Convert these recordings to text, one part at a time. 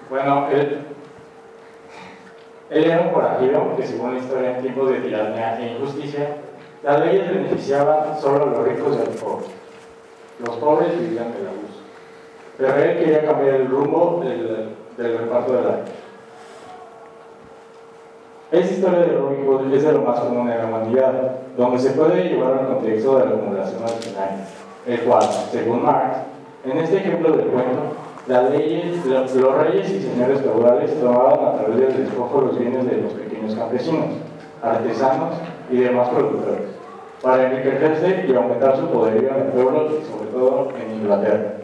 Bueno, él era un forajido que, según la historia, en tiempos de tiranía e injusticia, las leyes beneficiaban solo a los ricos y a los pobres. Los pobres vivían del abuso. Pero él quería cambiar el rumbo del reparto de la ley. Esta historia de Robin Hood es de lo más común en la humanidad, donde se puede llevar al contexto de la acumulación originaria, el cual, según Marx, en este ejemplo del cuento, los reyes y señores feudales tomaban a través del despojo los bienes de los pequeños campesinos, artesanos y demás productores, para enriquecerse y aumentar su poderío en el pueblo y sobre todo en Inglaterra.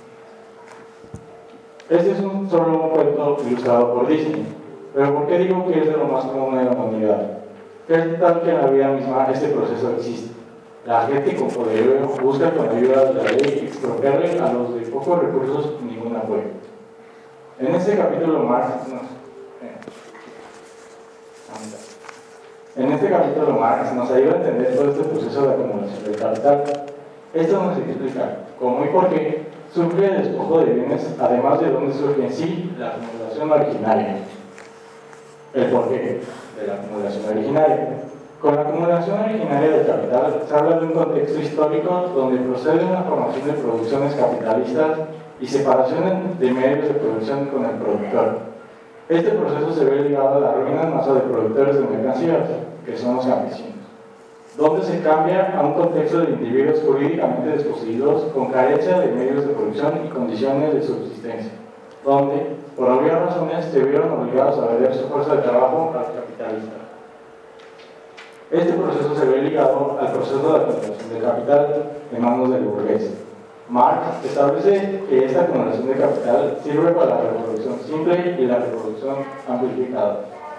Este es solo un cuento ilustrado por Disney, pero ¿por qué digo que es de lo más común en la humanidad? Es tal que en la vida misma este proceso existe. La gente con poderío busca con ayuda de la ley expropiarle a los de pocos recursos ningún apoyo. En este capítulo Marx nos ayuda a entender todo este proceso de acumulación del capital. Esto nos explica cómo y por qué surge el despojo de bienes, además de dónde surge en sí la acumulación originaria. El porqué de la acumulación originaria. Con la acumulación originaria del capital se habla de un contexto histórico donde procede una formación de producciones capitalistas y separación de medios de producción con el productor. Este proceso se ve ligado a la ruina en masa de productores de mercancías, que son los campesinos, donde se cambia a un contexto de individuos jurídicamente desposeídos con carencia de medios de producción y condiciones de subsistencia, donde, por obvias razones, se vieron obligados a vender su fuerza de trabajo al capitalista. Este proceso se ve ligado al proceso de acumulación de capital en manos del burgués. Marx establece que esta acumulación de capital sirve para la reproducción simple y la reproducción amplificada.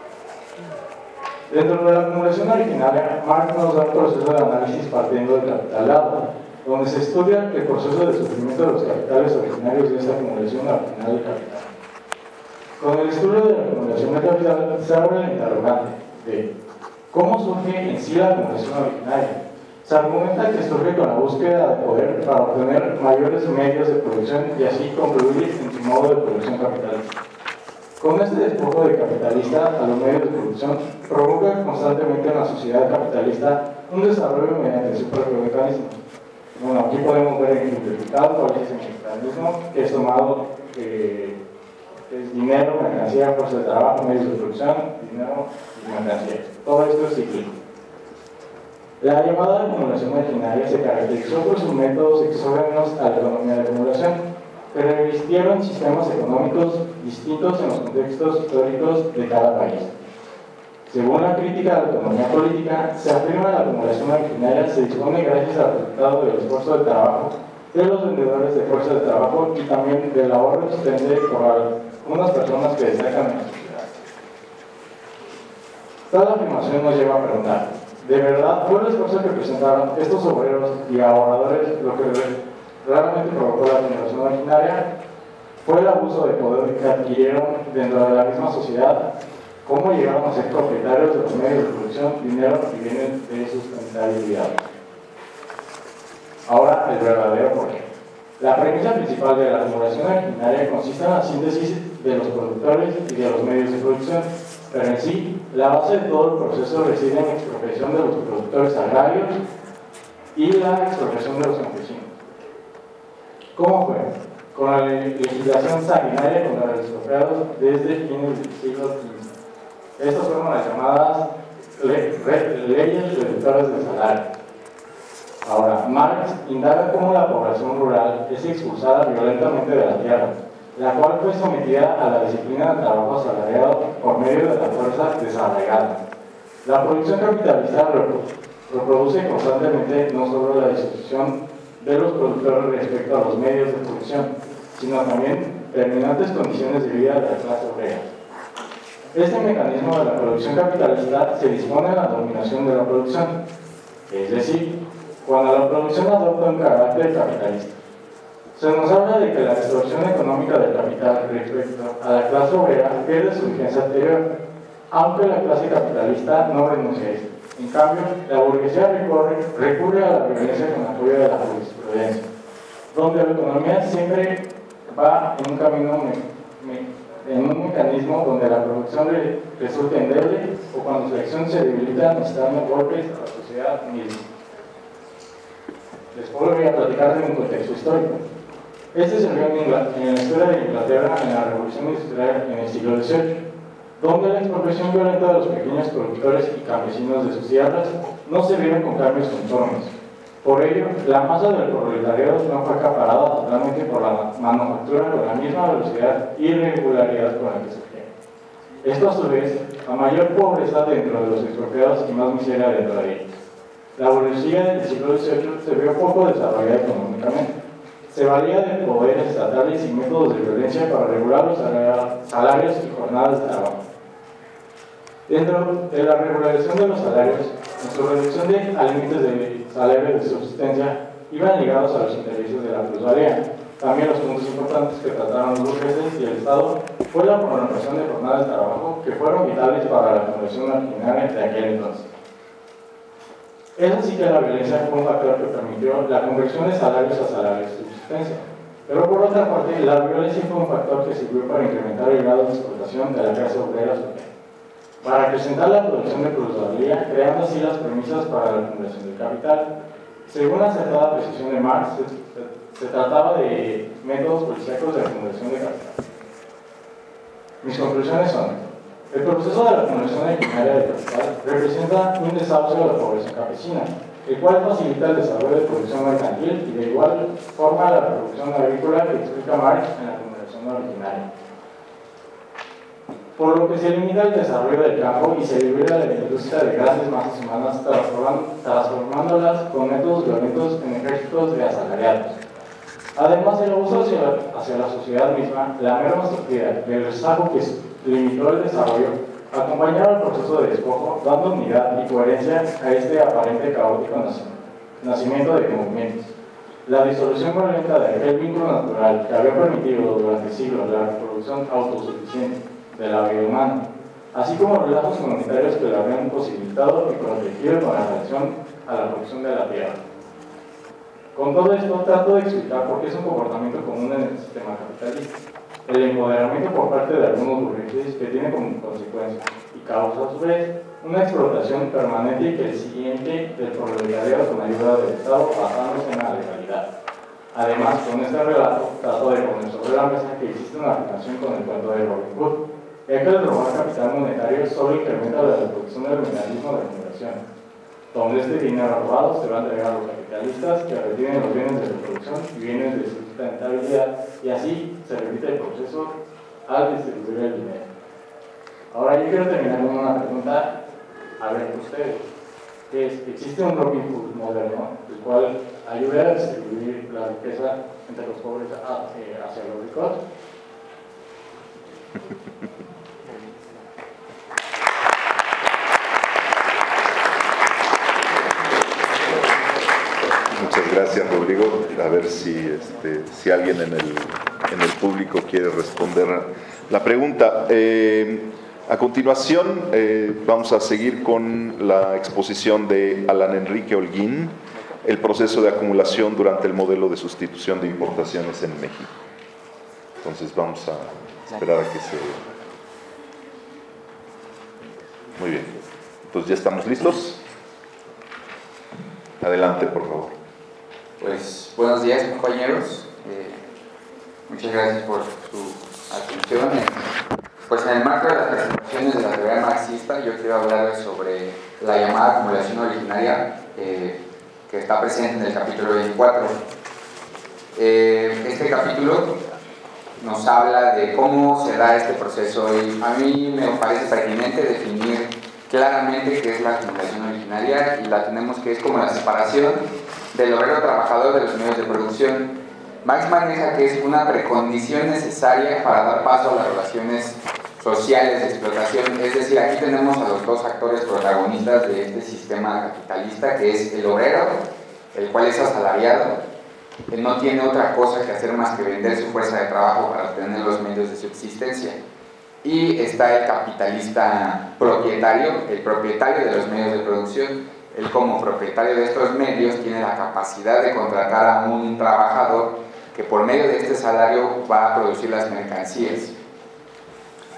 Dentro de la acumulación originaria, Marx nos da un proceso de análisis partiendo del capitalado, donde se estudia el proceso de sufrimiento de los capitales originarios de esta acumulación original del capital. Con el estudio de la acumulación del capital se abre el interrogante de ¿cómo surge en sí la acumulación originaria? Se argumenta que surge con la búsqueda de poder para obtener mayores medios de producción y así concluir en su modo de producción capitalista. Con este despojo de capitalista a los medios de producción provoca constantemente en la sociedad capitalista un desarrollo mediante su propio mecanismo. Bueno, aquí podemos ver ejemplificado cuál es el mecanismo que es tomado, es dinero, mercancía, fuerza de trabajo, medios de producción, dinero y mercancía. Todo esto es cíclico. La llamada acumulación originaria se caracterizó por sus métodos exógenos a la economía de acumulación, pero existieron sistemas económicos distintos en los contextos históricos de cada país. Según la crítica de la economía política, se afirma que la acumulación originaria se dispone gracias al resultado del esfuerzo de trabajo de los vendedores de fuerza de trabajo y también del ahorro existente por algunas personas que destacan en la sociedad. Tal afirmación nos lleva a preguntar, ¿de verdad fue el esfuerzo que presentaron estos obreros y ahorradores lo que realmente provocó la acumulación originaria? ¿Fue el abuso de poder que adquirieron dentro de la misma sociedad? ¿Cómo llegaron a ser propietarios de los medios de producción, dinero y bienes de sustentabilidad? Ahora, el verdadero porqué. La premisa principal de la acumulación originaria consiste en la síntesis de los productores y de los medios de producción, pero en sí, la base de todo el proceso reside en la expropiación de los productores agrarios y la expropiación de los campesinos. ¿Cómo fue? Con la legislación sanguinaria contra los expropiados desde fines del siglo XV. Estas fueron las llamadas leyes reductoras del salario. Ahora, Marx indaga cómo la población rural es expulsada violentamente de la tierra, la cual fue sometida a la disciplina de trabajo asalariado por medio de la fuerza desarraigada. La producción capitalista reproduce constantemente no solo la disposición de los productores respecto a los medios de producción, sino también terminantes condiciones de vida de la clase obrera. Este mecanismo de la producción capitalista se dispone en la dominación de la producción, es decir, cuando la producción adopta un carácter capitalista. Se nos habla de que la extorsión económica del capital respecto a la clase obrera pierde su vigencia anterior, aunque la clase capitalista no renuncia a esto. En cambio, la burguesía recurre a la violencia con apoyo de la jurisprudencia, donde la economía siempre va en un camino capitalismo donde la producción resulta endeble o cuando su acción se debilita necesitando golpes a la sociedad misma. Después voy a platicar de un contexto histórico. Este se vio en la historia de Inglaterra en la Revolución Industrial en el siglo XVIII, donde la expropiación violenta de los pequeños productores y campesinos de sus tierras no se vieron con cambios uniformes. Por ello, la masa del proletariado no fue acaparada totalmente por la manufactura con la misma velocidad y regularidad con la que surgía. Esto, a su vez, a mayor pobreza dentro de los expropiados y más miseria dentro de ellos. La burguesía del siglo XVIII se vio poco desarrollada económicamente. Se valía de poderes estatales y métodos de violencia para regular los salarios y jornadas de trabajo. Dentro de la regularización de los salarios, en su reducción de límites de salario de subsistencia iban ligados a los intereses de la plusvalía. También los puntos importantes que trataron los burgueses y el Estado fue la prolongación de jornadas de trabajo que fueron vitales para la conversión originaria de aquel entonces. Es así que la violencia fue un factor que permitió la conversión de salarios a salarios de subsistencia. Pero por otra parte, la violencia fue un factor que sirvió para incrementar el grado de explotación de la clase obrera social, para acrecentar la producción de plusvalía, creando así las premisas para la acumulación del capital. Según la acertada precisión de Marx, se trataba de métodos policíacos de acumulación de capital. Mis conclusiones son: el proceso de la acumulación originaria de capital representa un desahucio de la población campesina, el cual facilita el desarrollo de producción mercantil y de igual forma la producción agrícola que explica Marx en la acumulación originaria. Por lo que se limita el desarrollo del campo y se libera la industria de grandes masas humanas, transformándolas con métodos violentos en ejércitos de asalariados. Además, el abuso hacia la sociedad misma, la merma sufrida y el rezago que limitó el desarrollo, acompañaba el proceso de despojo, dando unidad y coherencia a este aparente caótico nacimiento de movimientos. La disolución violenta de aquel vínculo natural que había permitido durante siglos la reproducción autosuficiente de la vida humana, así como los lazos comunitarios que la habían posibilitado y protegido con la relación a la producción de la tierra. Con todo esto, trato de explicar por qué es un comportamiento común en el sistema capitalista. El empoderamiento por parte de algunos burgueses que tiene como consecuencia y causa a su vez una explotación permanente y creciente del proletariado con ayuda del Estado basándose en la legalidad. Además, con este relato trato de poner sobre la mesa que existe una relación con el cuento de Robin Hood, ya que el robar capital monetario solo incrementa la reproducción del mecanismo de acumulación, donde este dinero robado se va a entregar a los capitalistas que retienen los bienes de reproducción y bienes de sustentabilidad, y así se repite el proceso al distribuir el dinero. Ahora yo quiero terminar con una pregunta a ver ustedes, que es: ¿existe un Robin Hood moderno el cual ayude a distribuir la riqueza entre los pobres hacia los ricos? Muchas gracias, Rodrigo. A ver si alguien en el público quiere responder la pregunta. A continuación, vamos a seguir con la exposición de Alan Enrique Holguín, el proceso de acumulación durante el modelo de sustitución de importaciones en México. Entonces vamos a esperar a que se... Muy bien. Entonces, ¿ya estamos listos? Adelante, por favor. Pues buenos días, compañeros. Muchas gracias por su atención. Pues en el marco de las presentaciones de la teoría marxista, yo quiero hablarles sobre la llamada acumulación originaria que está presente en el capítulo 24. Este capítulo nos habla de cómo se da este proceso y a mí me parece pertinente definir claramente qué es la acumulación originaria, y la tenemos que es como la separación del obrero trabajador de los medios de producción. Marx maneja que es una precondición necesaria para dar paso a las relaciones sociales de explotación, es decir, aquí tenemos a los dos actores protagonistas de este sistema capitalista, que es el obrero, el cual es asalariado, él no tiene otra cosa que hacer más que vender su fuerza de trabajo para obtener los medios de subsistencia, y está el capitalista propietario, el propietario de los medios de producción. Él, como propietario de estos medios, tiene la capacidad de contratar a un trabajador que por medio de este salario va a producir las mercancías.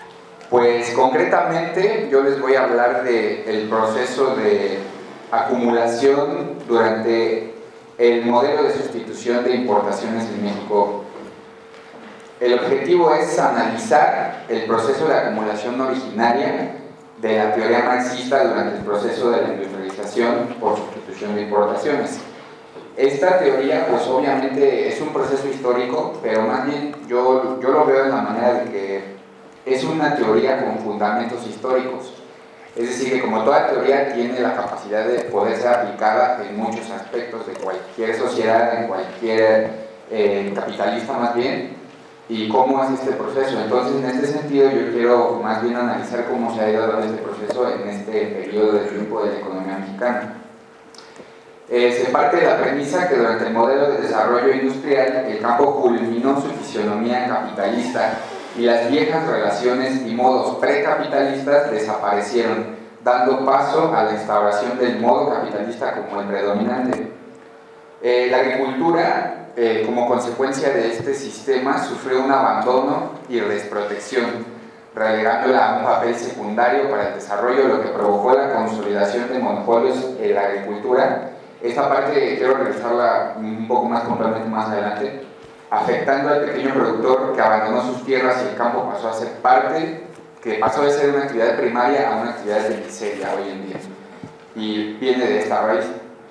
Pues concretamente yo les voy a hablar del proceso de acumulación durante el modelo de sustitución de importaciones en México. El objetivo es analizar el proceso de acumulación originaria de la teoría marxista durante el proceso de la industrialización por sustitución de importaciones. Esta teoría, pues obviamente es un proceso histórico, pero más bien yo lo veo de la manera de que es una teoría con fundamentos históricos. Es decir, que como toda teoría tiene la capacidad de poder ser aplicada en muchos aspectos de cualquier sociedad, en cualquier capitalista más bien, y cómo es este proceso. Entonces, en este sentido, yo quiero más bien analizar cómo se ha ido dando este proceso en este periodo de tiempo de la economía mexicana. Se parte de la premisa que durante el modelo de desarrollo industrial el campo culminó su fisionomía capitalista y las viejas relaciones y modos precapitalistas desaparecieron, dando paso a la instauración del modo capitalista como el predominante. La agricultura, como consecuencia de este sistema, sufrió un abandono y desprotección, relegándola a un papel secundario para el desarrollo, lo que provocó la consolidación de monopolios en la agricultura. Esta parte quiero revisarla un poco más puntualmente más adelante, afectando al pequeño productor que abandonó sus tierras y el campo pasó a ser pasó de ser una actividad primaria a una actividad de miseria hoy en día, y viene de esta raíz.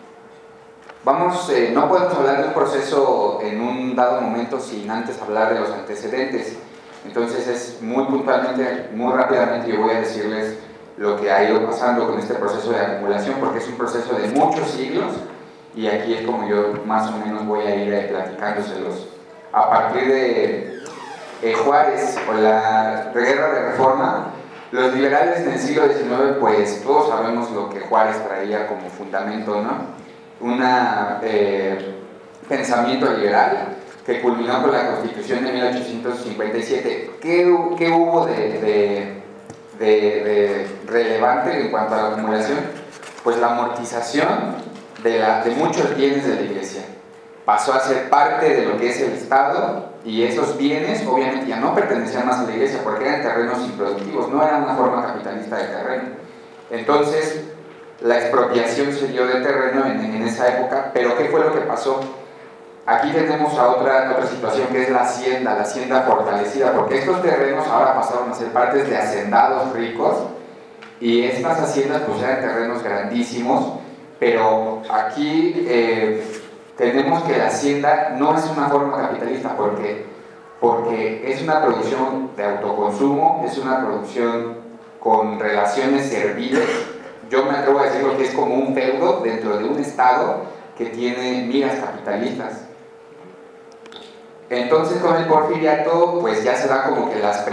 No podemos hablar de un proceso en un dado momento sin antes hablar de los antecedentes. Entonces es muy puntualmente, muy rápidamente yo voy a decirles lo que ha ido pasando con este proceso de acumulación, porque es un proceso de muchos siglos, y aquí es como yo más o menos voy a ir platicándoselos. A partir de Juárez o la guerra de reforma, los liberales en el siglo XIX, pues todos sabemos lo que Juárez traía como fundamento, ¿no? Un pensamiento liberal que culminó con la Constitución de 1857. ¿Qué hubo de relevante en cuanto a la acumulación? Pues la amortización de muchos bienes de la Iglesia. Pasó a ser parte de lo que es el Estado, y esos bienes obviamente ya no pertenecían más a la Iglesia porque eran terrenos improductivos, no era una forma capitalista de terreno. Entonces la expropiación se dio de terreno en esa época. Pero ¿qué fue lo que pasó? Aquí tenemos a otra situación, que es la hacienda fortalecida, porque estos terrenos ahora pasaron a ser partes de hacendados ricos, y estas haciendas pues eran terrenos grandísimos. Pero aquí tenemos que la hacienda no es una forma capitalista, porque es una producción de autoconsumo, es una producción con relaciones serviles. Yo me atrevo a decirlo que es como un feudo dentro de un Estado que tiene miras capitalistas. Entonces con el porfiriato pues ya se dan como que los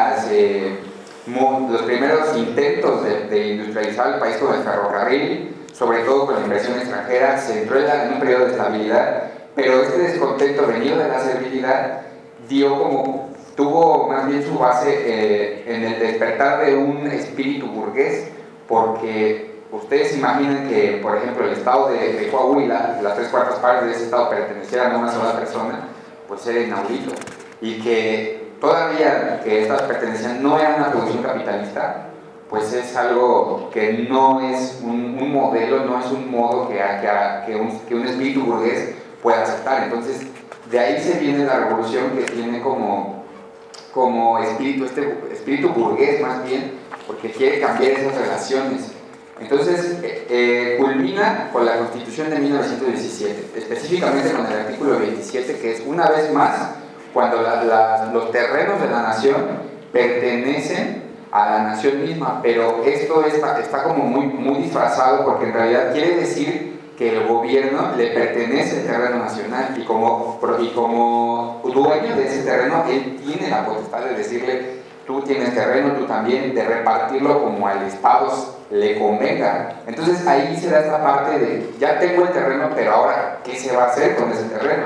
primeros intentos de industrializar el país con el ferrocarril, sobre todo con la inversión extranjera. Se entró en un periodo de estabilidad, pero este descontento venido de la servilidad tuvo más bien su base en el despertar de un espíritu burgués, porque ustedes imaginan que, por ejemplo, el estado de Coahuila, las 3/4 partes de ese estado pertenecieran a una sola persona, pues era inaudito, y que todavía que estas pertenecían no era una producción capitalista, pues es algo que no es un modelo, no es un modo que un espíritu burgués pueda aceptar. Entonces, de ahí se viene la revolución, que tiene como espíritu, este espíritu burgués más bien, porque quiere cambiar esas relaciones. Entonces, culmina con la Constitución de 1917, específicamente con el artículo 27, que es una vez más cuando los terrenos de la nación pertenecen a la nación misma. Pero esto está como muy disfrazado, porque en realidad quiere decir que el gobierno le pertenece el terreno nacional, y como dueño de ese terreno, él tiene la potestad de decirle: tú tienes terreno, tú también, de repartirlo como al Estado le convenga. Entonces ahí se da esta parte de: ya tengo el terreno, pero ahora ¿qué se va a hacer con ese terreno?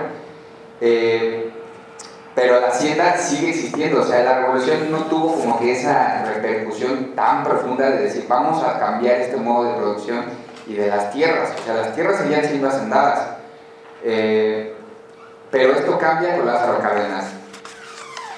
Pero la hacienda sigue existiendo. O sea, la revolución no tuvo como que esa repercusión tan profunda de decir: vamos a cambiar este modo de producción y de las tierras. O sea, las tierras seguían siendo hacendadas, pero esto cambia con Lázaro Cárdenas.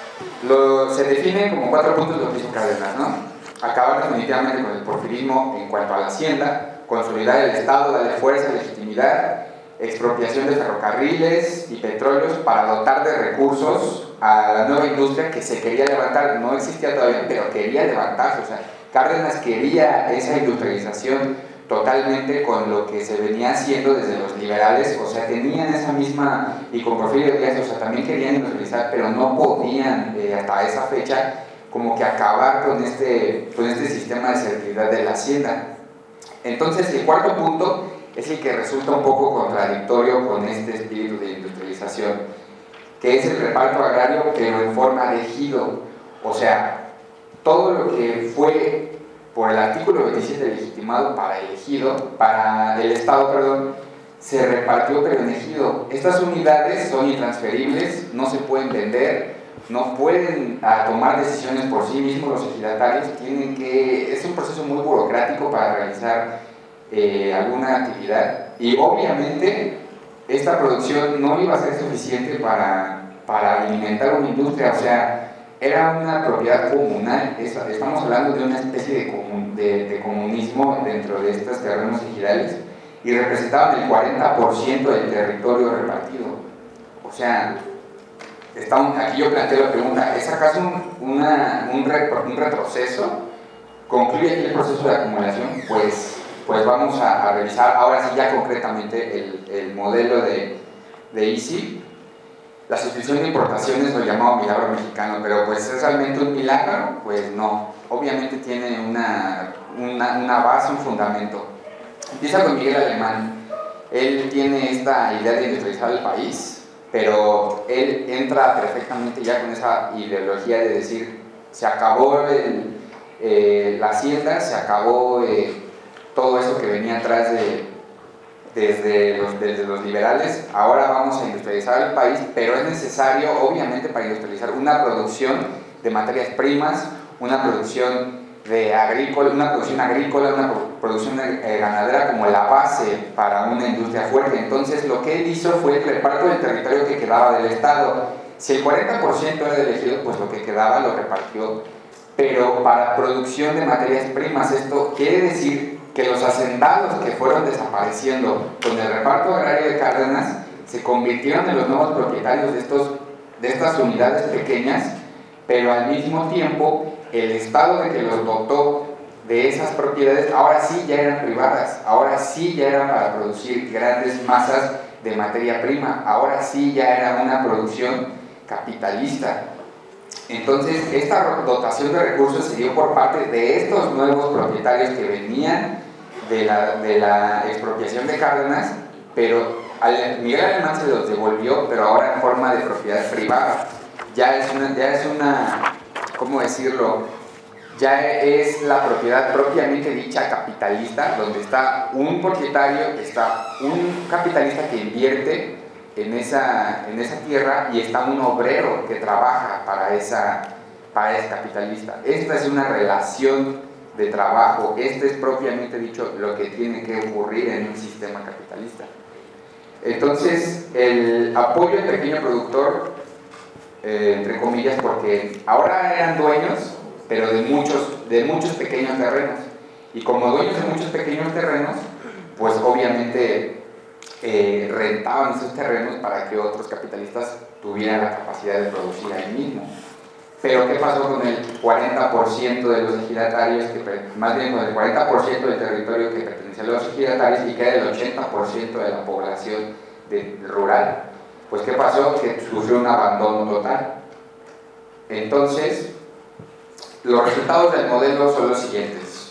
Se define como 4 puntos lo que hizo Cárdenas, ¿no? Acabar definitivamente con el porfirismo en cuanto a la hacienda, consolidar el Estado, darle fuerza, legitimidad, expropiación de ferrocarriles y petróleos para dotar de recursos a la nueva industria que se quería levantar. No existía todavía, pero quería levantarse. O sea, Cárdenas quería esa industrialización totalmente con lo que se venía haciendo desde los liberales. O sea, tenían esa misma, y con Porfirio Díaz, o sea, también querían industrializar, pero no podían hasta esa fecha como que acabar con este sistema de selectividad de la hacienda. Entonces, el cuarto punto es el que resulta un poco contradictorio con este espíritu de industrialización, que es el reparto agrario, pero en forma de ejido. O sea, todo lo que fue por el artículo 27 legitimado para el ejido, para el Estado, perdón, se repartió pero en ejido. Estas unidades son intransferibles, no se pueden vender, no pueden tomar decisiones por sí mismos los ejidatarios, es un proceso muy burocrático para realizar alguna actividad, y obviamente esta producción no iba a ser suficiente para alimentar una industria. O sea, era una propiedad comunal. Estamos hablando de una especie de comunismo dentro de estos terrenos ejidales, y representaban el 40% del territorio repartido. O sea, aquí yo planteo la pregunta, ¿es acaso un retroceso? ¿Concluye aquí el proceso de acumulación? Pues vamos a revisar ahora sí ya concretamente el modelo de ICI. La sustitución de importaciones lo llamamos milagro mexicano, pero pues ¿es realmente un milagro? Pues no, obviamente tiene una base, un fundamento. Empieza con Miguel Alemán. Él tiene esta idea de industrializar el país, pero él entra perfectamente ya con esa ideología de decir, se acabó la hacienda, se acabó todo eso que venía atrás desde los liberales. Ahora vamos a industrializar el país, pero es necesario, obviamente, para industrializar una producción de materias primas, una producción agrícola, una producción ganadera como la base para una industria fuerte. Entonces, lo que él hizo fue el reparto del territorio que quedaba del Estado. Si el 40% era del ejido, pues lo que quedaba lo repartió, pero para producción de materias primas. Esto quiere decir que los hacendados que fueron desapareciendo con el reparto agrario de Cárdenas se convirtieron en los nuevos propietarios de estas unidades pequeñas, pero al mismo tiempo el Estado de que los dotó de esas propiedades ahora sí ya eran privadas, ahora sí ya eran para producir grandes masas de materia prima, ahora sí ya era una producción capitalista. Entonces, esta dotación de recursos se dio por parte de estos nuevos propietarios que venían de la expropiación de Cárdenas, pero Miguel Alemán se los devolvió, pero ahora en forma de propiedad privada. Ya es una, ¿cómo decirlo? Ya es la propiedad propiamente dicha capitalista, donde está un propietario, está un capitalista que invierte en esa tierra, y está un obrero que trabaja para ese capitalista. Esta es una relación de trabajo, este es propiamente dicho lo que tiene que ocurrir en un sistema capitalista. Entonces, el apoyo al pequeño productor, entre comillas, porque ahora eran dueños, pero de muchos pequeños terrenos, y como dueños de muchos pequeños terrenos, pues obviamente rentaban esos terrenos para que otros capitalistas tuvieran la capacidad de producir ahí mismo. Pero ¿qué pasó con el 40% de los ejidatarios, más bien con el 40% del territorio que pertenecía a los ejidatarios, y que era el 80% de la población rural? Pues ¿qué pasó? Que sufrió un abandono total. Entonces, los resultados del modelo son los siguientes.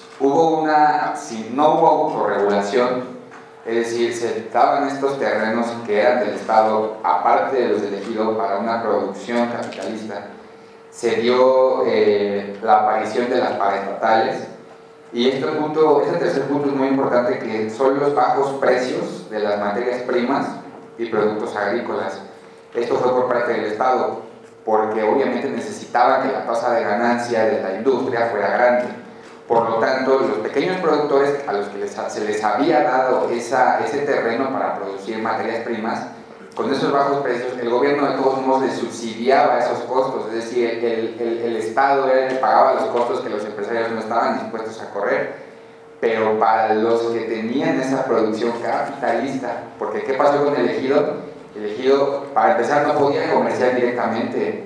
No hubo autorregulación, es decir, se daban estos terrenos que eran del Estado, aparte de los del ejido, para una producción capitalista. Se dio la aparición de las paraestatales, y este tercer punto es muy importante, que son los bajos precios de las materias primas y productos agrícolas. Esto fue por parte del Estado, porque obviamente necesitaban que la tasa de ganancia de la industria fuera grande. Por lo tanto, los pequeños productores a los que se les había dado ese terreno para producir materias primas, con esos bajos precios, el gobierno de todos modos le subsidiaba esos costos, es decir, el Estado era el que pagaba los costos que los empresarios no estaban dispuestos a correr, pero para los que tenían esa producción capitalista, porque ¿qué pasó con el ejido? El ejido, para empezar, no podía comerciar directamente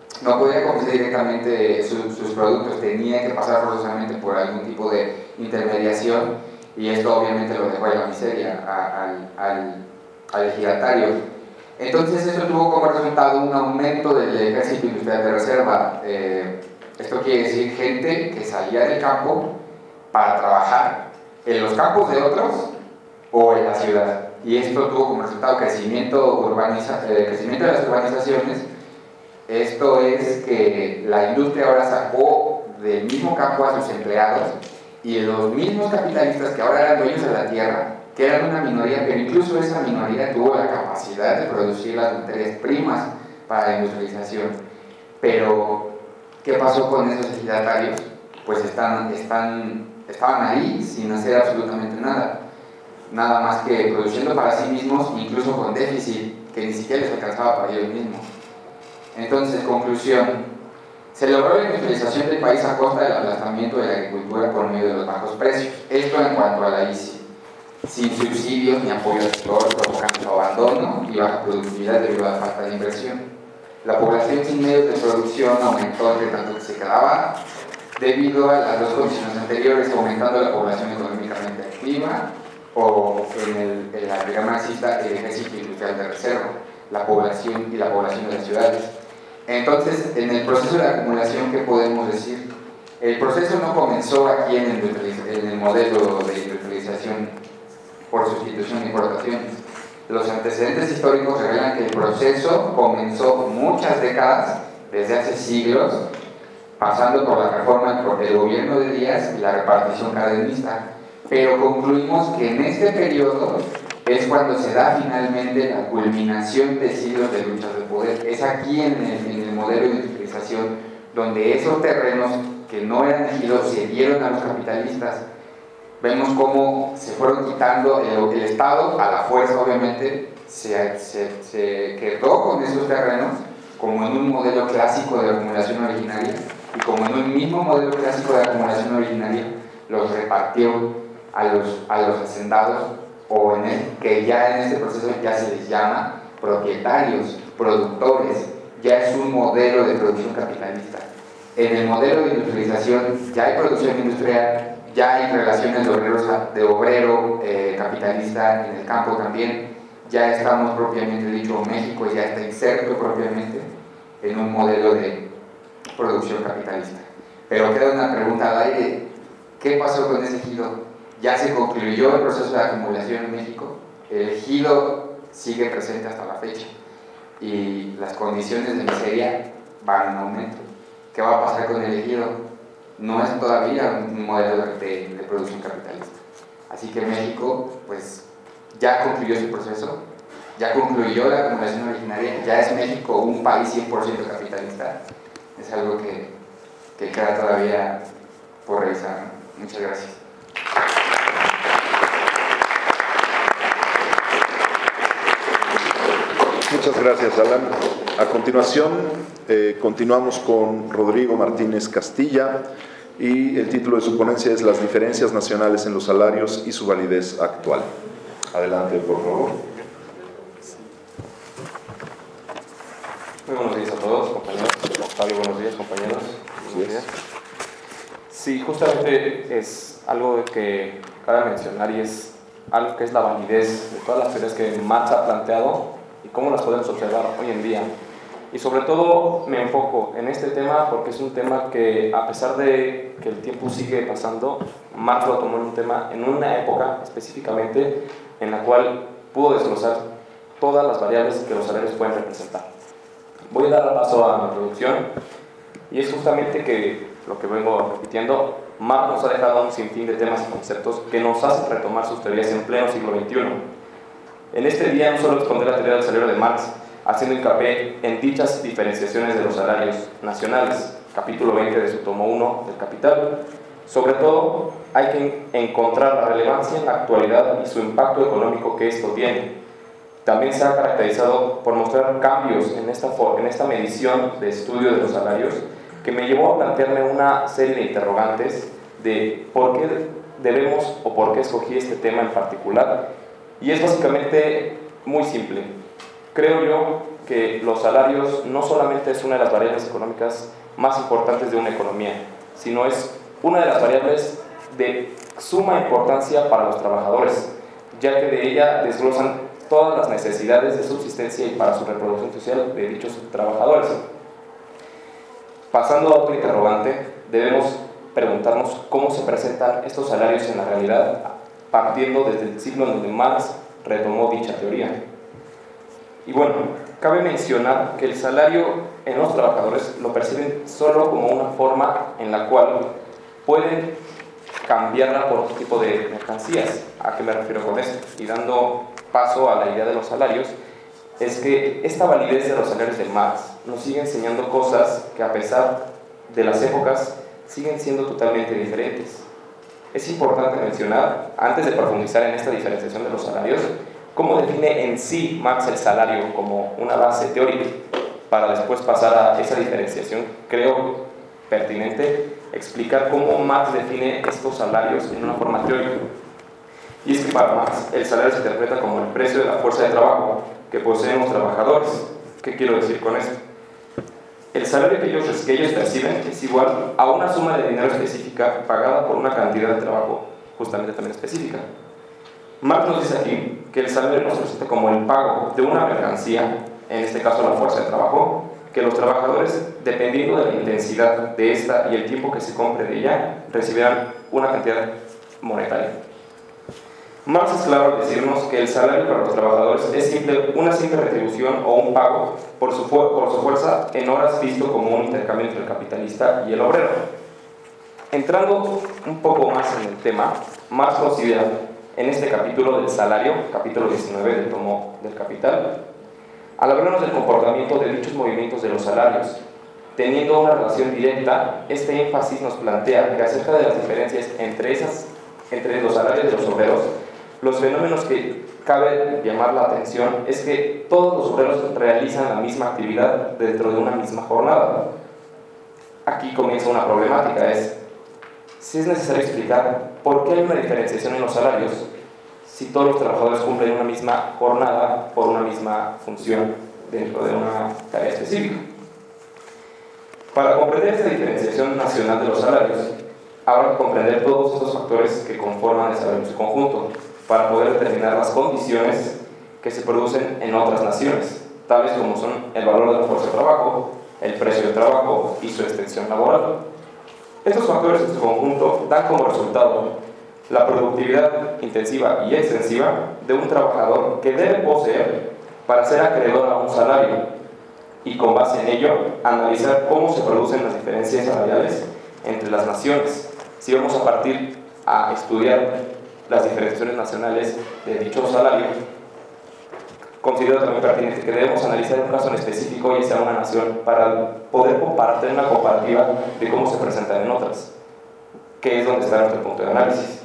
sus productos, tenía que pasar forzosamente por algún tipo de intermediación, y esto obviamente lo dejó en la miseria al ejidatario. Entonces eso tuvo como resultado un aumento del ejército industrial de reserva. Esto quiere decir gente que salía del campo para trabajar en los campos de otros o en la ciudad. Y esto tuvo como resultado crecimiento de las urbanizaciones. Esto es que la industria ahora sacó del mismo campo a sus empleados, y los mismos capitalistas que ahora eran dueños de la tierra, que eran una minoría, pero incluso esa minoría tuvo la capacidad de producir las materias primas para la industrialización. Pero, ¿qué pasó con esos ejidatarios? Pues estaban ahí sin hacer absolutamente nada más que produciendo para sí mismos, incluso con déficit que ni siquiera les alcanzaba para ellos mismos. Entonces, conclusión: se logró la industrialización del país a costa del aplastamiento de la agricultura por medio de los bajos precios. Esto en cuanto a la ICI, sin subsidios ni apoyo al sector, provocando su abandono y baja productividad debido a la falta de inversión. La población sin medios de producción aumentó entre tanto que se quedaba, debido a las dos condiciones anteriores, aumentando la población económicamente activa, o en el diagrama marxista, el ejército industrial de reserva, la población de las ciudades. Entonces, en el proceso de acumulación, ¿qué podemos decir? El proceso no comenzó aquí en el modelo de industrialización por sustitución y importaciones. Los antecedentes históricos revelan que el proceso comenzó muchas décadas, desde hace siglos, pasando por la reforma del gobierno de Díaz y la repartición cardenista, pero concluimos que en este periodo es cuando se da finalmente la culminación de siglos de luchas de poder. Es aquí en el modelo de industrialización donde esos terrenos que no eran ejidos se dieron a los capitalistas. Vemos cómo se fueron quitando el Estado, a la fuerza obviamente, se quedó con esos terrenos como en un modelo clásico de acumulación originaria, y como en un mismo modelo clásico de acumulación originaria los repartió a los hacendados, o que ya en este proceso ya se les llama propietarios, productores. Ya es un modelo de producción capitalista. En el modelo de industrialización ya hay producción industrial, ya hay relaciones de obrero capitalista en el campo también. Ya estamos propiamente dicho, México ya está inserto propiamente en un modelo de producción capitalista. Pero queda una pregunta al aire: ¿qué pasó con ese ejido? ¿Ya se concluyó el proceso de acumulación en México? El ejido sigue presente hasta la fecha y las condiciones de miseria van en aumento. ¿Qué va a pasar con el ejido? No es todavía un modelo de producción capitalista. Así que México pues ya concluyó su proceso, ya concluyó la acumulación originaria, ya es México un país 100% capitalista. Es algo que queda todavía por revisar. Muchas gracias. Muchas gracias, Alan. A continuación, continuamos con Rodrigo Martínez Castilla, y el título de su ponencia es Las diferencias nacionales en los salarios y su validez actual. Adelante, por favor. Muy buenos días a todos, compañeros. Octavio, buenos días, compañeros. Buenos días. Sí, justamente es algo que cabe mencionar, y es algo que es la validez de todas las teorías que Marx ha planteado y cómo las podemos observar hoy en día. Y sobre todo me enfoco en este tema porque es un tema que, a pesar de que el tiempo sigue pasando, Marx lo tomó en una época específicamente en la cual pudo desglosar todas las variables que los salarios pueden representar. Voy a dar paso a mi introducción, y es justamente que lo que vengo repitiendo, Marx nos ha dejado un sinfín de temas y conceptos que nos hacen retomar sus teorías en pleno siglo XXI. En este día no solo exponer la teoría del salario de Marx, haciendo hincapié en dichas diferenciaciones de los salarios nacionales, capítulo 20 de su tomo 1 del Capital. Sobre todo, hay que encontrar la relevancia en la actualidad y su impacto económico que esto tiene. también se ha caracterizado por mostrar cambios en esta medición de estudio de los salarios, que me llevó a plantearme una serie de interrogantes de por qué debemos o por qué escogí este tema en particular. Y es básicamente muy simple. Creo yo que los salarios no solamente es una de las variables económicas más importantes de una economía, sino es una de las variables de suma importancia para los trabajadores, ya que de ella desglosan todas las necesidades de subsistencia y para su reproducción social de dichos trabajadores. Pasando a otro interrogante, debemos preguntarnos cómo se presentan estos salarios en la realidad, partiendo desde el siglo en donde Marx retomó dicha teoría. Y bueno, cabe mencionar que el salario en los trabajadores lo perciben solo como una forma en la cual pueden cambiarla por otro tipo de mercancías. ¿A qué me refiero con esto? Y dando paso a la idea de los salarios, es que esta validez de los salarios de Marx nos sigue enseñando cosas que, a pesar de las épocas, siguen siendo totalmente diferentes. Es importante mencionar, antes de profundizar en esta diferenciación de los salarios, cómo define en sí Marx el salario como una base teórica, para después pasar a esa diferenciación. Creo pertinente explicar cómo Marx define estos salarios en una forma teórica. Y es que para Marx el salario se interpreta como el precio de la fuerza de trabajo que poseen los trabajadores. ¿Qué quiero decir con esto? El salario que ellos perciben es igual a una suma de dinero específica pagada por una cantidad de trabajo justamente también específica. Marx nos dice aquí que el salario nos presenta como el pago de una mercancía, en este caso la fuerza de trabajo, que los trabajadores, dependiendo de la intensidad de esta y el tiempo que se compre de ella, recibirán una cantidad monetaria. Marx es claro al decirnos que el salario para los trabajadores es una simple retribución o un pago por su fuerza en horas, visto como un intercambio entre el capitalista y el obrero. Entrando un poco más en el tema, Marx considera en este capítulo del salario, capítulo 19 del tomo del Capital, al hablarnos del comportamiento de dichos movimientos de los salarios, teniendo una relación directa, este énfasis nos plantea que acerca de las diferencias entre los salarios de los obreros, los fenómenos que cabe llamar la atención es que todos los obreros realizan la misma actividad dentro de una misma jornada. Aquí comienza una problemática, si es necesario explicar por qué hay una diferenciación en los salarios si todos los trabajadores cumplen una misma jornada por una misma función dentro de una tarea específica. Para comprender esta diferenciación nacional de los salarios, habrá que comprender todos estos factores que conforman el salario en su conjunto, para poder determinar las condiciones que se producen en otras naciones, tales como son el valor de la fuerza de trabajo, el precio del trabajo y su extensión laboral. Estos factores en su conjunto dan como resultado la productividad intensiva y extensiva de un trabajador que debe poseer para ser acreedor a un salario, y con base en ello analizar cómo se producen las diferencias salariales entre las naciones. Si vamos a partir a estudiar las diferenciaciones nacionales de dicho salario, considero también pertinente que debemos analizar un caso en específico, ya sea una nación, para poder tener una comparativa de cómo se presentan en otras, que es donde está nuestro punto de análisis.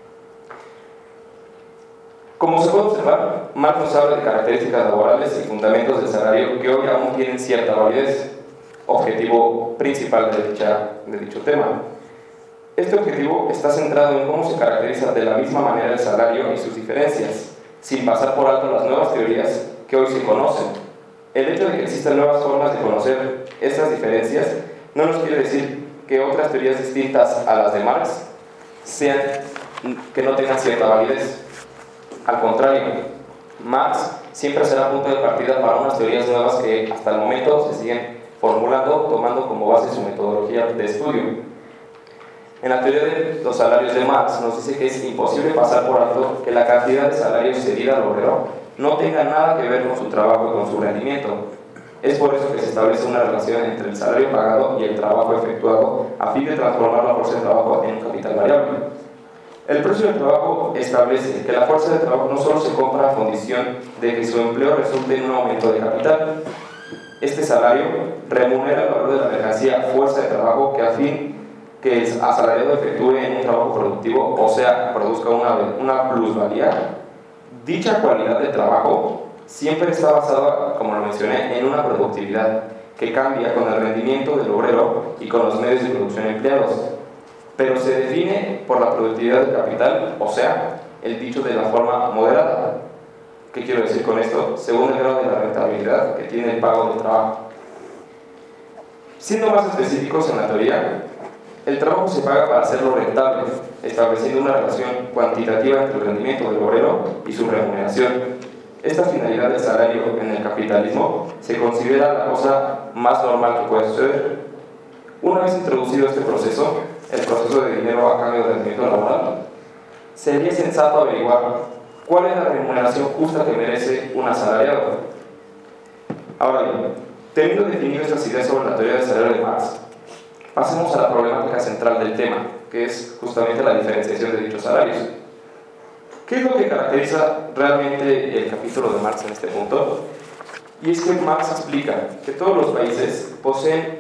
Como se puede observar, Marx nos habla de características laborales y fundamentos del salario que hoy aún tienen cierta validez, objetivo principal de dicho tema. Este objetivo está centrado en cómo se caracteriza de la misma manera el salario y sus diferencias, sin pasar por alto las nuevas teorías que hoy se conocen. El hecho de que existan nuevas formas de conocer estas diferencias no nos quiere decir que otras teorías distintas a las de Marx que no tengan cierta validez. Al contrario, Marx siempre será punto de partida para unas teorías nuevas que hasta el momento se siguen formulando, tomando como base su metodología de estudio. En la teoría de los salarios de Marx nos dice que es imposible pasar por alto que la cantidad de salarios cedida al obrero no tenga nada que ver con su trabajo y con su rendimiento. Es por eso que se establece una relación entre el salario pagado y el trabajo efectuado a fin de transformar la fuerza de trabajo en un capital variable. El precio del trabajo establece que la fuerza de trabajo no solo se compra a condición de que su empleo resulte en un aumento de capital. Este salario remunera el valor de la mercancía fuerza de trabajo que a fin que el asalariado efectúe en un trabajo productivo, o sea, produzca una plusvalía. Dicha cualidad de trabajo siempre está basada, como lo mencioné, en una productividad que cambia con el rendimiento del obrero y con los medios de producción empleados, pero se define por la productividad del capital, o sea, el dicho de la forma moderada. ¿Qué quiero decir con esto? Según el grado de la rentabilidad que tiene el pago del trabajo. Siendo más específicos en la teoría, el trabajo se paga para hacerlo rentable, estableciendo una relación cuantitativa entre el rendimiento del obrero y su remuneración. Esta finalidad del salario en el capitalismo se considera la cosa más normal que puede suceder. Una vez introducido este proceso, el proceso de dinero a cambio de rendimiento laboral, sería sensato averiguar cuál es la remuneración justa que merece un asalariado. Ahora bien, teniendo definido estas ideas sobre la teoría del salario de Marx, pasemos a la problemática central del tema, que es justamente la diferenciación de dichos salarios. ¿Qué es lo que caracteriza realmente el capítulo de Marx en este punto? Y es que Marx explica que todos los países poseen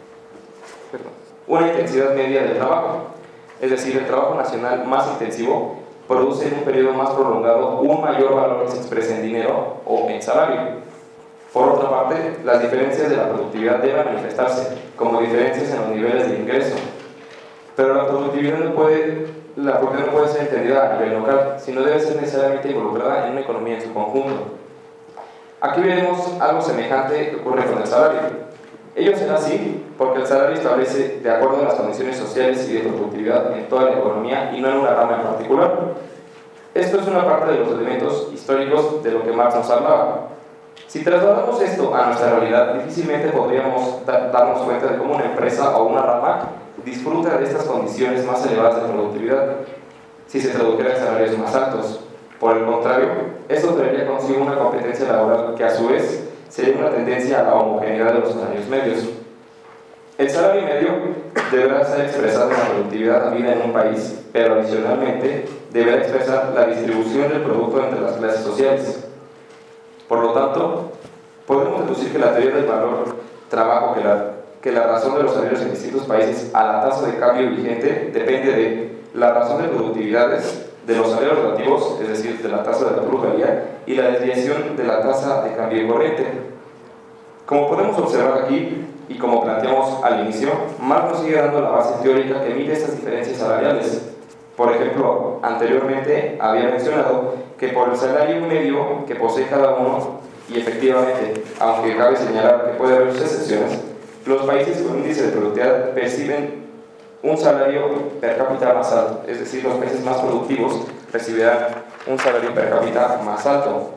una intensidad media del trabajo, es decir, el trabajo nacional más intensivo produce en un periodo más prolongado un mayor valor que se expresa en dinero o en salario. Por otra parte, las diferencias de la productividad deben manifestarse como diferencias en los niveles de ingreso, pero la productividad no puede ser entendida a nivel local, sino debe ser necesariamente involucrada en una economía en su conjunto. Aquí veremos algo semejante que ocurre con el salario. Ello será así porque el salario establece de acuerdo a las condiciones sociales y de productividad en toda la economía y no en una rama en particular. Esto es una parte de los elementos históricos de lo que Marx nos hablaba. Si trasladamos esto a nuestra realidad, difícilmente podríamos darnos cuenta de cómo una empresa o una rama disfruta de estas condiciones más elevadas de productividad si se tradujera en salarios más altos. Por el contrario, esto traería consigo una competencia laboral que a su vez sería una tendencia a la homogeneidad de los salarios medios. El salario medio deberá ser expresado en la productividad habida en un país, pero adicionalmente deberá expresar la distribución del producto entre las clases sociales. Por lo tanto, podemos deducir que la teoría del valor trabajo, que la razón de los salarios en distintos países a la tasa de cambio vigente depende de la razón de productividades de los salarios relativos, es decir, de la tasa de la plusvalía, y la desviación de la tasa de cambio corriente. Como podemos observar aquí, y como planteamos al inicio, Marx nos sigue dando la base teórica que mide estas diferencias salariales. Por ejemplo, anteriormente había mencionado que por el salario medio que posee cada uno, y efectivamente, aunque cabe señalar que puede haber sus excepciones, los países con índice de productividad perciben un salario per cápita más alto, es decir, los países más productivos recibirán un salario per cápita más alto.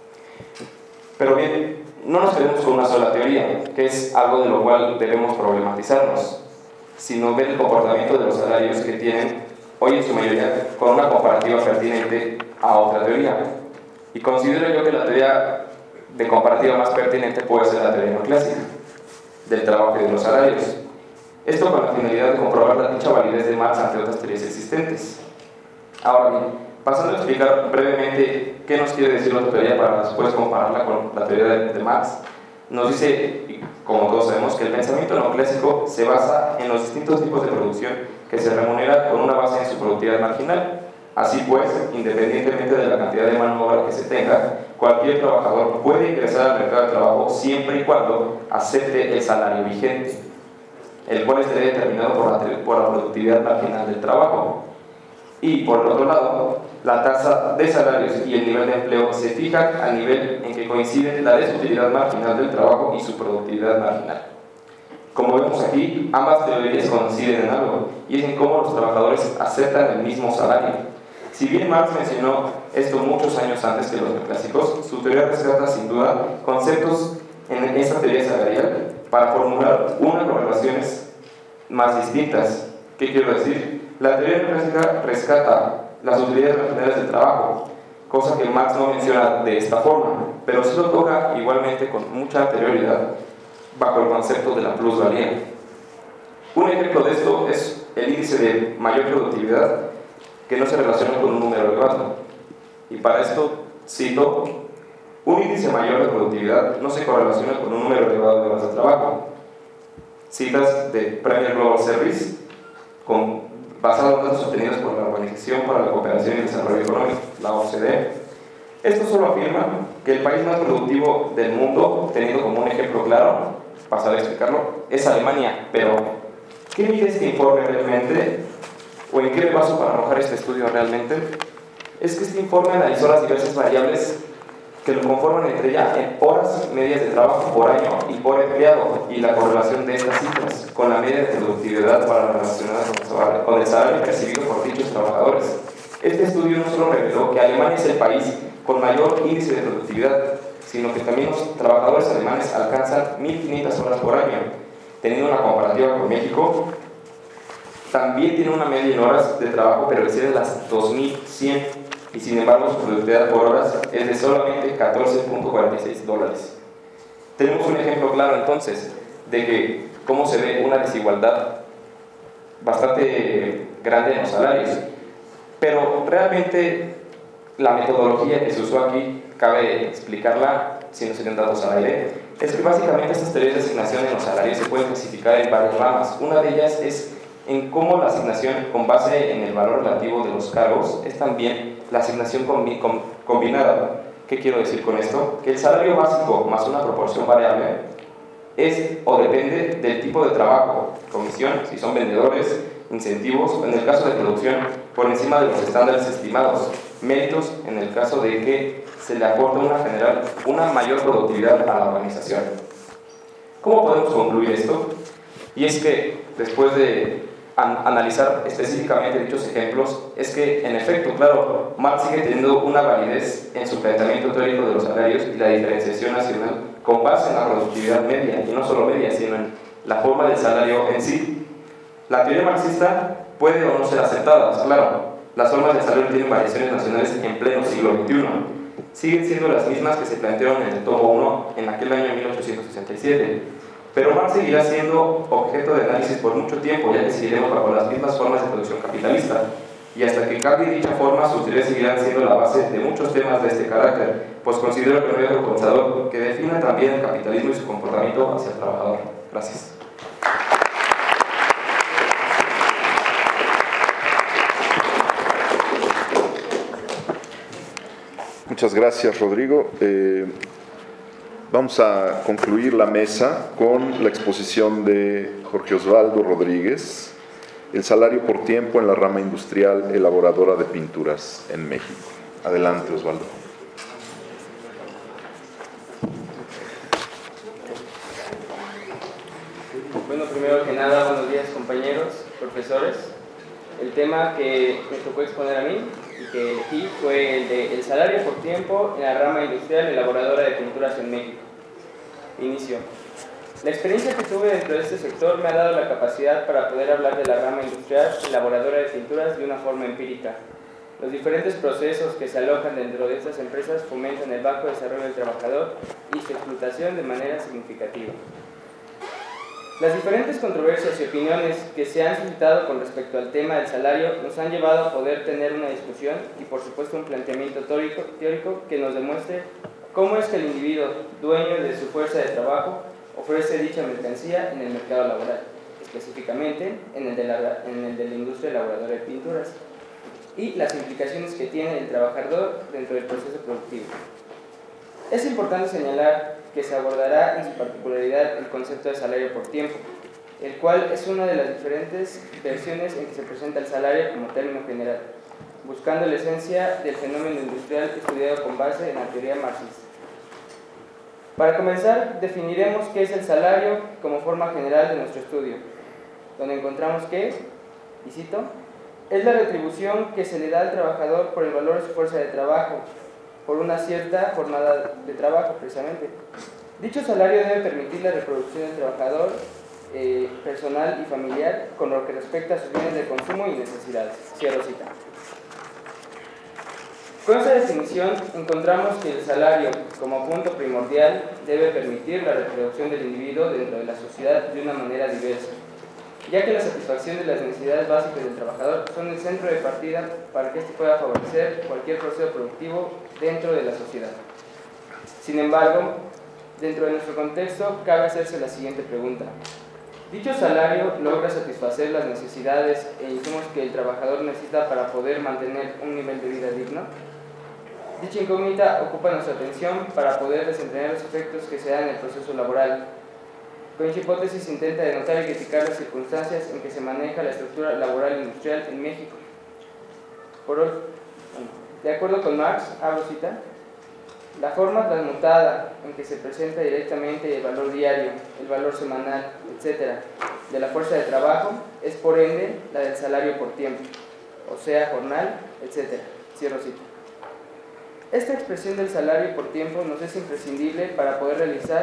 Pero bien, no nos quedemos con una sola teoría, que es algo de lo cual debemos problematizarnos, sino ver el comportamiento de los salarios que tienen hoy en su mayoría con una comparativa pertinente a otra teoría. Y considero yo que la teoría de comparativa más pertinente puede ser la teoría neoclásica del trabajo y de los salarios. Esto con la finalidad de comprobar la dicha validez de Marx ante otras teorías existentes. Ahora bien, pasando a explicar brevemente qué nos quiere decir la teoría para después compararla con la teoría de Marx, nos dice, como todos sabemos, que el pensamiento neoclásico se basa en los distintos tipos de producción que se remunera con una base en su productividad marginal. Así pues, independientemente de la cantidad de mano de obra que se tenga, cualquier trabajador puede ingresar al mercado de trabajo siempre y cuando acepte el salario vigente, el cual esté determinado por la productividad marginal del trabajo. Y por el otro lado, la tasa de salarios y el nivel de empleo se fijan al nivel en que coinciden la desutilidad marginal del trabajo y su productividad marginal. Como vemos aquí, ambas teorías coinciden en algo, y es en cómo los trabajadores aceptan el mismo salario. Si bien Marx mencionó esto muchos años antes que los neoclásicos, su teoría rescata sin duda conceptos en esta teoría salarial para formular unas correlaciones más distintas. ¿Qué quiero decir? La teoría neoclásica rescata las utilidades marginales del trabajo, cosa que Marx no menciona de esta forma, pero sí lo toca igualmente con mucha anterioridad bajo el concepto de la plusvalía. Un ejemplo de esto es el índice de mayor productividad que no se relaciona con un número elevado. Y para esto cito, un índice mayor de productividad no se correlaciona con un número elevado de horas de trabajo. Citas de Premier Global Service basado en datos obtenidos por la Organización para la Cooperación y el Desarrollo Económico, la OCDE. Esto solo afirma que el país más productivo del mundo, teniendo como un ejemplo claro, pasaré a explicarlo, es Alemania. Pero, ¿qué mide este informe realmente? ¿O en qué me baso para arrojar este estudio realmente? Es que este informe analizó las diversas variables que lo conforman entre ellas en horas medias de trabajo por año y por empleado, y la correlación de estas cifras con la media de productividad para relacionada con el salario percibido por dichos trabajadores. Este estudio no solo reveló que Alemania es el país con mayor índice de productividad, sino que también los trabajadores alemanes alcanzan 1.500 horas por año. Teniendo una comparativa con México, también tiene una media en horas de trabajo, pero excede las 2.100, y sin embargo su productividad por horas es de solamente $14.46. Tenemos un ejemplo claro entonces de que cómo se ve una desigualdad bastante grande en los salarios. Pero realmente la metodología que se usó aquí, cabe explicarla si no serían datos al aire, es que básicamente estas teorías de asignación en los salarios se pueden clasificar en varias ramas. Una de ellas es en cómo la asignación con base en el valor relativo de los cargos es también la asignación combinada. ¿Qué quiero decir con esto? Que el salario básico más una proporción variable es o depende del tipo de trabajo, comisión, si son vendedores, incentivos, o en el caso de producción, por encima de los estándares estimados, méritos en el caso de que se le aporta una mayor productividad a la organización. ¿Cómo podemos concluir esto? Y es que después de analizar específicamente dichos ejemplos, es que en efecto, claro, Marx sigue teniendo una validez en su planteamiento teórico de los salarios y la diferenciación nacional con base en la productividad media, y no solo media, sino en la forma del salario en sí. La teoría marxista puede o no ser aceptada, claro. Las formas de salario tienen variaciones nacionales en pleno siglo XXI. Siguen siendo las mismas que se plantearon en el tomo 1 en aquel año 1867. Pero Marx seguirá siendo objeto de análisis por mucho tiempo, ya que seguiremos bajo las mismas formas de producción capitalista. Y hasta que cambie dicha forma, sus teorías seguirán siendo la base de muchos temas de este carácter, pues considero que no hay otro pensador que defina también el capitalismo y su comportamiento hacia el trabajador. Gracias. Muchas gracias, Rodrigo. Vamos a concluir la mesa con la exposición de Jorge Osvaldo Rodríguez, el salario por tiempo en la rama industrial elaboradora de pinturas en México. Adelante, Osvaldo. Bueno, primero que nada, buenos días, compañeros, profesores. El tema que me tocó exponer a mí y que elegí fue el de el salario por tiempo en la rama industrial elaboradora de pinturas en México. Inicio. La experiencia que tuve dentro de este sector me ha dado la capacidad para poder hablar de la rama industrial elaboradora de pinturas de una forma empírica. Los diferentes procesos que se alojan dentro de estas empresas fomentan el bajo desarrollo del trabajador y su explotación de manera significativa. Las diferentes controversias y opiniones que se han suscitado con respecto al tema del salario nos han llevado a poder tener una discusión y por supuesto un planteamiento teórico que nos demuestre cómo es que el individuo, dueño de su fuerza de trabajo, ofrece dicha mercancía en el mercado laboral, específicamente en el de la industria elaboradora de pinturas, y las implicaciones que tiene el trabajador dentro del proceso productivo. Es importante señalar que se abordará en su particularidad el concepto de salario por tiempo, el cual es una de las diferentes versiones en que se presenta el salario como término general, buscando la esencia del fenómeno industrial estudiado con base en la teoría marxista. Para comenzar, definiremos qué es el salario como forma general de nuestro estudio, donde encontramos que, y cito, es la retribución que se le da al trabajador por el valor de su fuerza de trabajo, por una cierta jornada de trabajo precisamente. Dicho salario debe permitir la reproducción del trabajador personal y familiar con lo que respecta a sus bienes de consumo y necesidades. Cierro cita. Con esta definición encontramos que el salario como punto primordial debe permitir la reproducción del individuo dentro de la sociedad de una manera diversa, ya que la satisfacción de las necesidades básicas del trabajador son el centro de partida para que éste pueda favorecer cualquier proceso productivo dentro de la sociedad. Sin embargo, dentro de nuestro contexto, cabe hacerse la siguiente pregunta. ¿Dicho salario logra satisfacer las necesidades e insumos que el trabajador necesita para poder mantener un nivel de vida digno? Dicha incógnita ocupa nuestra atención para poder desentrañar los efectos que se dan en el proceso laboral. Con dicha hipótesis se intenta denotar y criticar las circunstancias en que se maneja la estructura laboral industrial en México. De acuerdo con Marx, abro cita, la forma transmutada en que se presenta directamente el valor diario, el valor semanal, etc., de la fuerza de trabajo es por ende la del salario por tiempo, o sea, jornal, etc. Cierro cita. Esta expresión del salario por tiempo nos es imprescindible para poder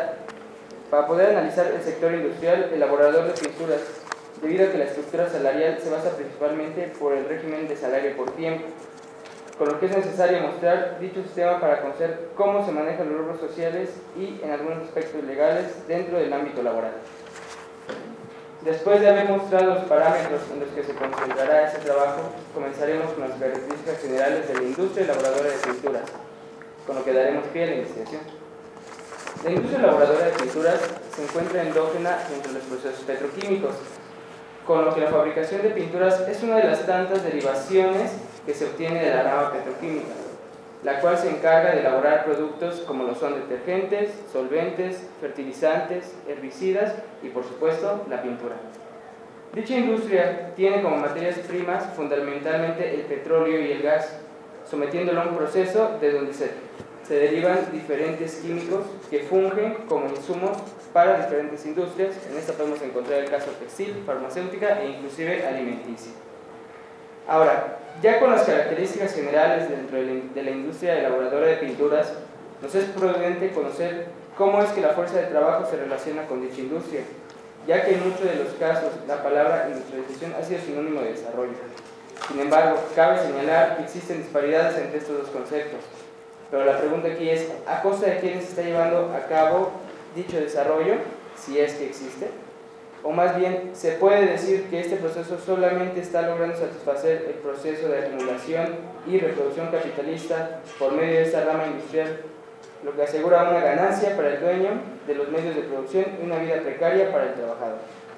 analizar el sector industrial elaborador de pinturas, debido a que la estructura salarial se basa principalmente por el régimen de salario por tiempo, con lo que es necesario mostrar dicho sistema para conocer cómo se manejan los rubros sociales y en algunos aspectos legales dentro del ámbito laboral. Después de haber mostrado los parámetros en los que se concentrará ese trabajo, comenzaremos con las características generales de la industria elaboradora de pinturas, con lo que daremos pie a la investigación. La industria elaboradora de pinturas se encuentra endógena entre los procesos petroquímicos, con lo que la fabricación de pinturas es una de las tantas derivaciones que se obtiene de la rama petroquímica, la cual se encarga de elaborar productos como lo son detergentes, solventes, fertilizantes, herbicidas y por supuesto la pintura. Dicha industria tiene como materias primas fundamentalmente el petróleo y el gas, sometiéndolo a un proceso de donde se derivan diferentes químicos que fungen como insumos para diferentes industrias. En esta podemos encontrar el caso textil, farmacéutica e inclusive alimenticia. Ahora, ya con las características generales dentro de la industria elaboradora de pinturas, nos es prudente conocer cómo es que la fuerza de trabajo se relaciona con dicha industria, ya que en muchos de los casos la palabra industrialización ha sido sinónimo de desarrollo. Sin embargo, cabe señalar que existen disparidades entre estos dos conceptos, pero la pregunta aquí es, ¿a costa de quién se está llevando a cabo dicho desarrollo, si es que existe? O más bien, ¿se puede decir que este proceso solamente está logrando satisfacer el proceso de acumulación y reproducción capitalista por medio de esta rama industrial, lo que asegura una ganancia para el dueño de los medios de producción y una vida precaria para el trabajador?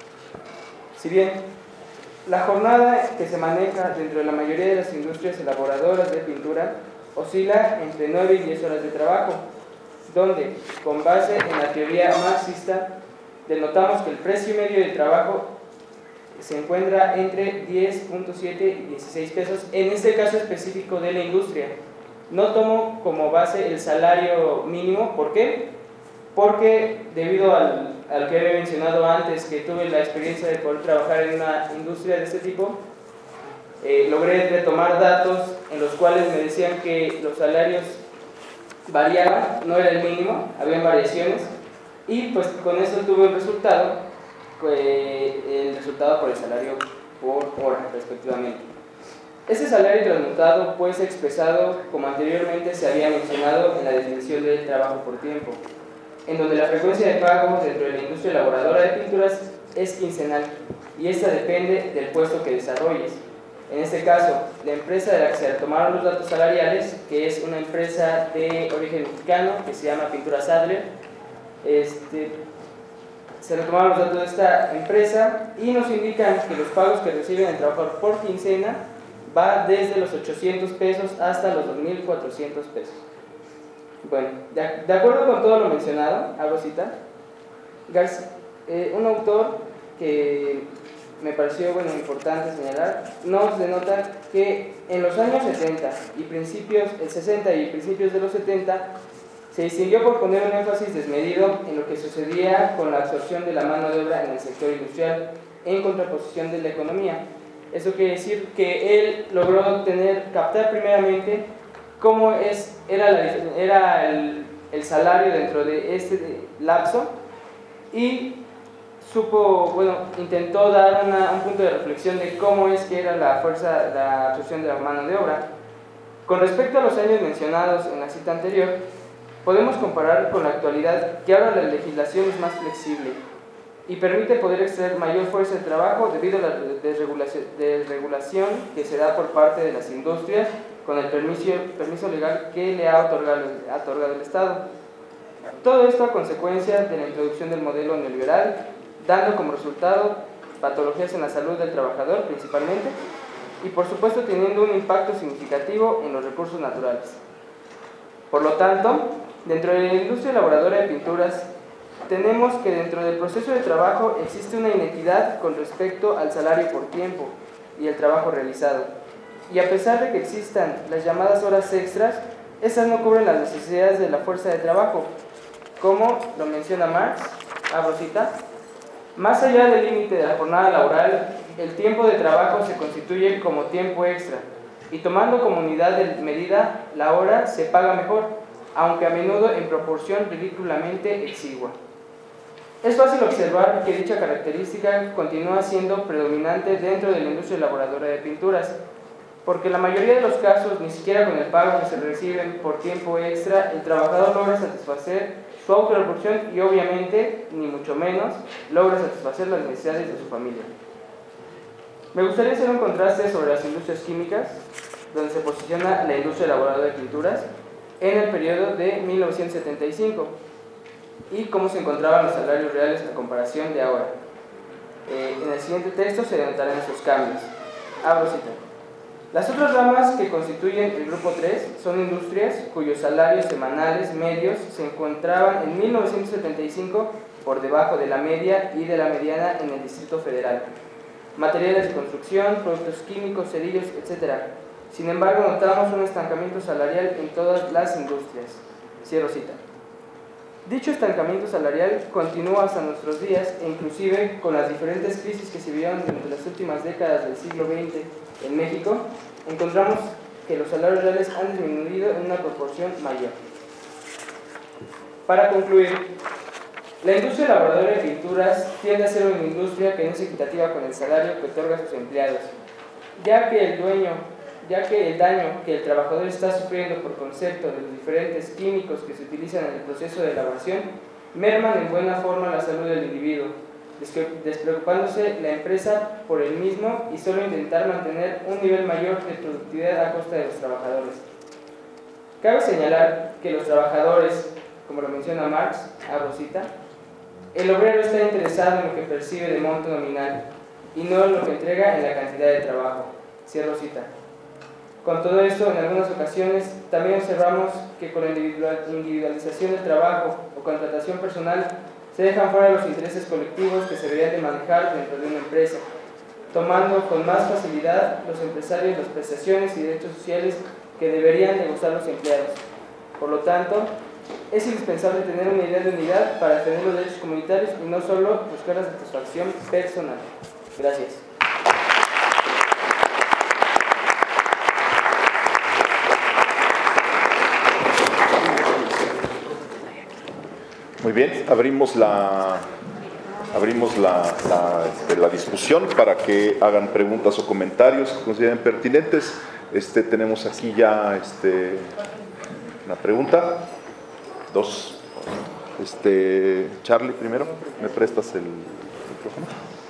Si bien la jornada que se maneja dentro de la mayoría de las industrias elaboradoras de pintura oscila entre 9 y 10 horas de trabajo, donde, con base en la teoría marxista, denotamos que el precio medio del trabajo se encuentra entre 10.7 y 16 pesos, en este caso específico de la industria. No tomo como base el salario mínimo, ¿por qué? Porque debido al que había mencionado antes, que tuve la experiencia de poder trabajar en una industria de este tipo, logré retomar datos en los cuales me decían que los salarios variaban, no era el mínimo, había variaciones, y pues con eso tuve el resultado por el salario por hora respectivamente. Este salario transmutado puede ser expresado como anteriormente se había mencionado en la definición del trabajo por tiempo, en donde la frecuencia de pago dentro de la industria elaboradora de pinturas es quincenal y esta depende del puesto que desarrolles. En este caso, la empresa de la que se tomaron los datos salariales, que es una empresa de origen mexicano que se llama Pinturas Adler, se retomaron los datos de esta empresa y nos indican que los pagos que reciben el trabajador por quincena va desde los 800 pesos hasta los 2.400 pesos. Bueno, de acuerdo con todo lo mencionado, hago cita, un autor que me pareció importante señalar, nos denota que en los años 60 y principios de los 70 se distinguió por poner un énfasis desmedido en lo que sucedía con la absorción de la mano de obra en el sector industrial en contraposición de la economía. Eso quiere decir que él logró captar primeramente cómo era el salario dentro de este lapso y intentó dar un punto de reflexión de cómo es que era la absorción de la mano de obra. Con respecto a los años mencionados en la cita anterior, podemos comparar con la actualidad que ahora la legislación es más flexible y permite poder extraer mayor fuerza de trabajo debido a la desregulación que se da por parte de las industrias con el permiso legal que le ha otorgado el Estado. Todo esto a consecuencia de la introducción del modelo neoliberal, dando como resultado patologías en la salud del trabajador principalmente y por supuesto teniendo un impacto significativo en los recursos naturales. Por lo tanto, dentro de la industria elaboradora de pinturas, tenemos que dentro del proceso de trabajo existe una inequidad con respecto al salario por tiempo y el trabajo realizado. Y a pesar de que existan las llamadas horas extras, estas no cubren las necesidades de la fuerza de trabajo, como lo menciona Marx, abro cita, más allá del límite de la jornada laboral, el tiempo de trabajo se constituye como tiempo extra, y tomando como unidad de medida, la hora se paga mejor, aunque a menudo en proporción ridículamente exigua. Es fácil observar que dicha característica continúa siendo predominante dentro de la industria elaboradora de pinturas, porque en la mayoría de los casos, ni siquiera con el pago que se reciben por tiempo extra, el trabajador logra satisfacer su autorreproducción y obviamente, ni mucho menos, logra satisfacer las necesidades de su familia. Me gustaría hacer un contraste sobre las industrias químicas, donde se posiciona la industria elaboradora de pinturas en el periodo de 1975 y cómo se encontraban los salarios reales a comparación de ahora. En el siguiente texto se denotarán esos cambios. Abro cita. Las otras ramas que constituyen el grupo 3 son industrias cuyos salarios semanales medios se encontraban en 1975 por debajo de la media y de la mediana en el Distrito Federal. Materiales de construcción, productos químicos, cerillos, etc. Sin embargo, notamos un estancamiento salarial en todas las industrias. Cierro cita. Dicho estancamiento salarial continúa hasta nuestros días e inclusive con las diferentes crisis que se vieron durante las últimas décadas del siglo XX en México, encontramos que los salarios reales han disminuido en una proporción mayor. Para concluir, la industria elaboradora de pinturas tiende a ser una industria que no es equitativa con el salario que otorga a sus empleados, ya que el daño que el trabajador está sufriendo por concepto de los diferentes químicos que se utilizan en el proceso de elaboración merman en buena forma la salud del individuo, despreocupándose la empresa por el mismo y solo intentar mantener un nivel mayor de productividad a costa de los trabajadores. Cabe señalar que los trabajadores, como lo menciona Marx, abro cita, el obrero está interesado en lo que percibe de monto nominal y no en lo que entrega en la cantidad de trabajo. Cierro cita. Con todo esto, en algunas ocasiones, también observamos que con la individualización del trabajo o contratación personal se dejan fuera los intereses colectivos que se deberían de manejar dentro de una empresa, tomando con más facilidad los empresarios las prestaciones y derechos sociales que deberían de gozar los empleados. Por lo tanto, es indispensable tener una idea de unidad para defender los derechos comunitarios y no solo buscar la satisfacción personal. Gracias. Muy bien, abrimos la discusión para que hagan preguntas o comentarios que consideren pertinentes. Tenemos aquí ya una pregunta. Dos. Charlie, primero, ¿me prestas el micrófono?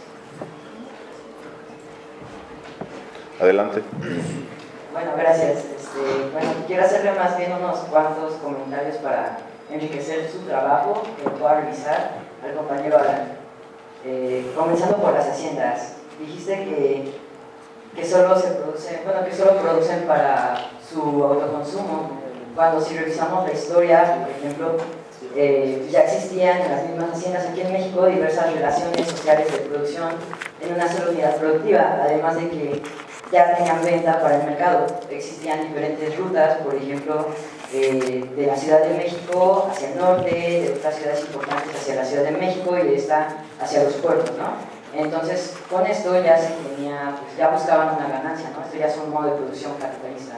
Adelante. Bueno, gracias. Quiero hacerle más bien unos cuantos comentarios para enriquecer su trabajo que pueda revisar al compañero Alan. Comenzando por las haciendas. Dijiste que solo producen para su autoconsumo, cuando si revisamos la historia, por ejemplo, ya existían en las mismas haciendas aquí en México diversas relaciones sociales de producción en una sola unidad productiva, además de que ya tenían venta para el mercado. Existían diferentes rutas, por ejemplo, de la Ciudad de México hacia el norte, de otras ciudades importantes hacia la Ciudad de México y de esta hacia los puertos, ¿no? Entonces, con esto ya se tenía, pues ya buscaban una ganancia, ¿no? Esto ya es un modo de producción capitalista.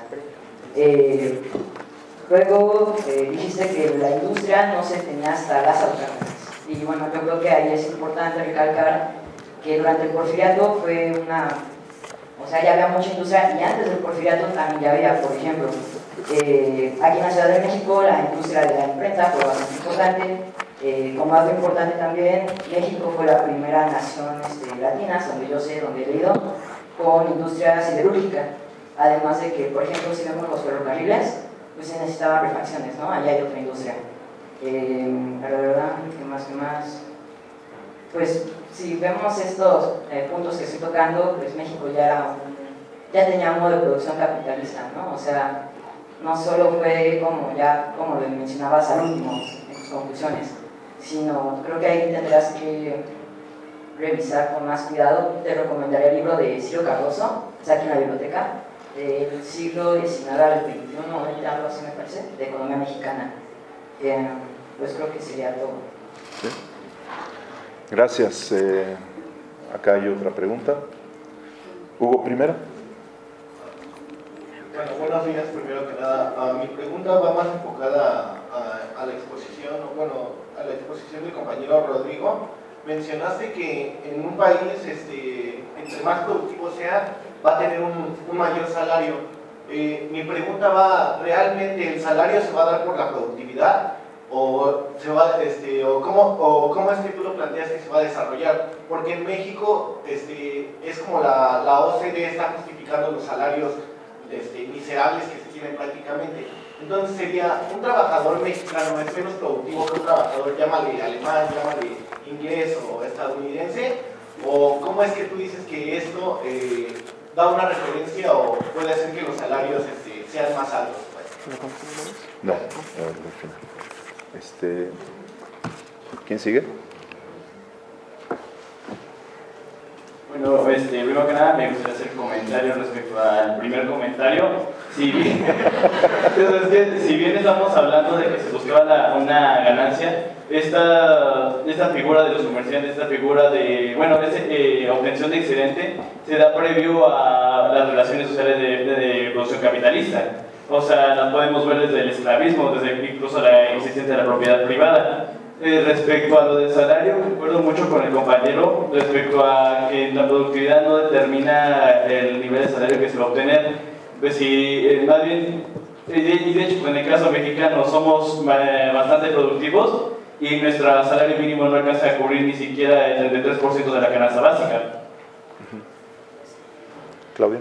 Luego dijiste que la industria no se tenía hasta las autocaravanas. Y bueno, yo creo que ahí es importante recalcar que durante el Porfiriato fue ya había mucha industria, y antes del Porfiriato también ya había, por ejemplo, aquí en la Ciudad de México la industria de la imprenta fue bastante importante. Como algo importante también, México fue la primera nación latina, donde yo sé, donde he leído, con industria siderúrgica. Además de que, por ejemplo, si vemos los ferrocarriles, pues se necesitaban refacciones, ¿no? Allá hay otra industria. La verdad, ¿qué más? Pues si vemos estos puntos que estoy tocando, pues México ya tenía un modo de producción capitalista, ¿no? O sea, no solo fue como lo mencionabas al último en tus conclusiones, sino creo que ahí tendrás que revisar con más cuidado. Te recomendaría el libro de Ciro Cardoso, está aquí en la biblioteca, del siglo XIX al XXI, algo así me parece, de economía mexicana. Pues creo que sería todo. ¿Sí? Gracias. Acá hay otra pregunta. Hugo, primero. Bueno, buenos días, primero que nada. Mi pregunta va más enfocada a la exposición, a la exposición del compañero Rodrigo. Mencionaste que en un país, entre más productivo sea, va a tener un mayor salario. Mi pregunta va, ¿realmente el salario se va a dar por la productividad? ¿O cómo es que tú lo planteas que se va a desarrollar? Porque en México es como la OCDE está justificando los salarios miserables que se tienen prácticamente. Entonces sería, un trabajador mexicano es menos productivo que un trabajador, llámale alemán, llámale inglés o estadounidense, o cómo es que tú dices que esto da una referencia o puede hacer que los salarios sean más altos, pues? No, al final. ¿Quién sigue? Bueno, primero que nada me gustaría hacer comentarios respecto al primer comentario. Si bien estamos hablando de que se buscaba una ganancia, esta figura de los comerciantes, esta figura de, obtención de excedente, se da previo a las relaciones sociales de producción capitalista. O sea, las podemos ver desde el esclavismo, desde incluso la existencia de la propiedad privada. Respecto a lo del salario, concuerdo mucho con el compañero respecto a que la productividad no determina el nivel de salario que se va a obtener. Pues si, más bien, y de hecho, en el caso mexicano somos bastante productivos y nuestro salario mínimo no alcanza a cubrir ni siquiera el 33% de la canasta básica. Claudia,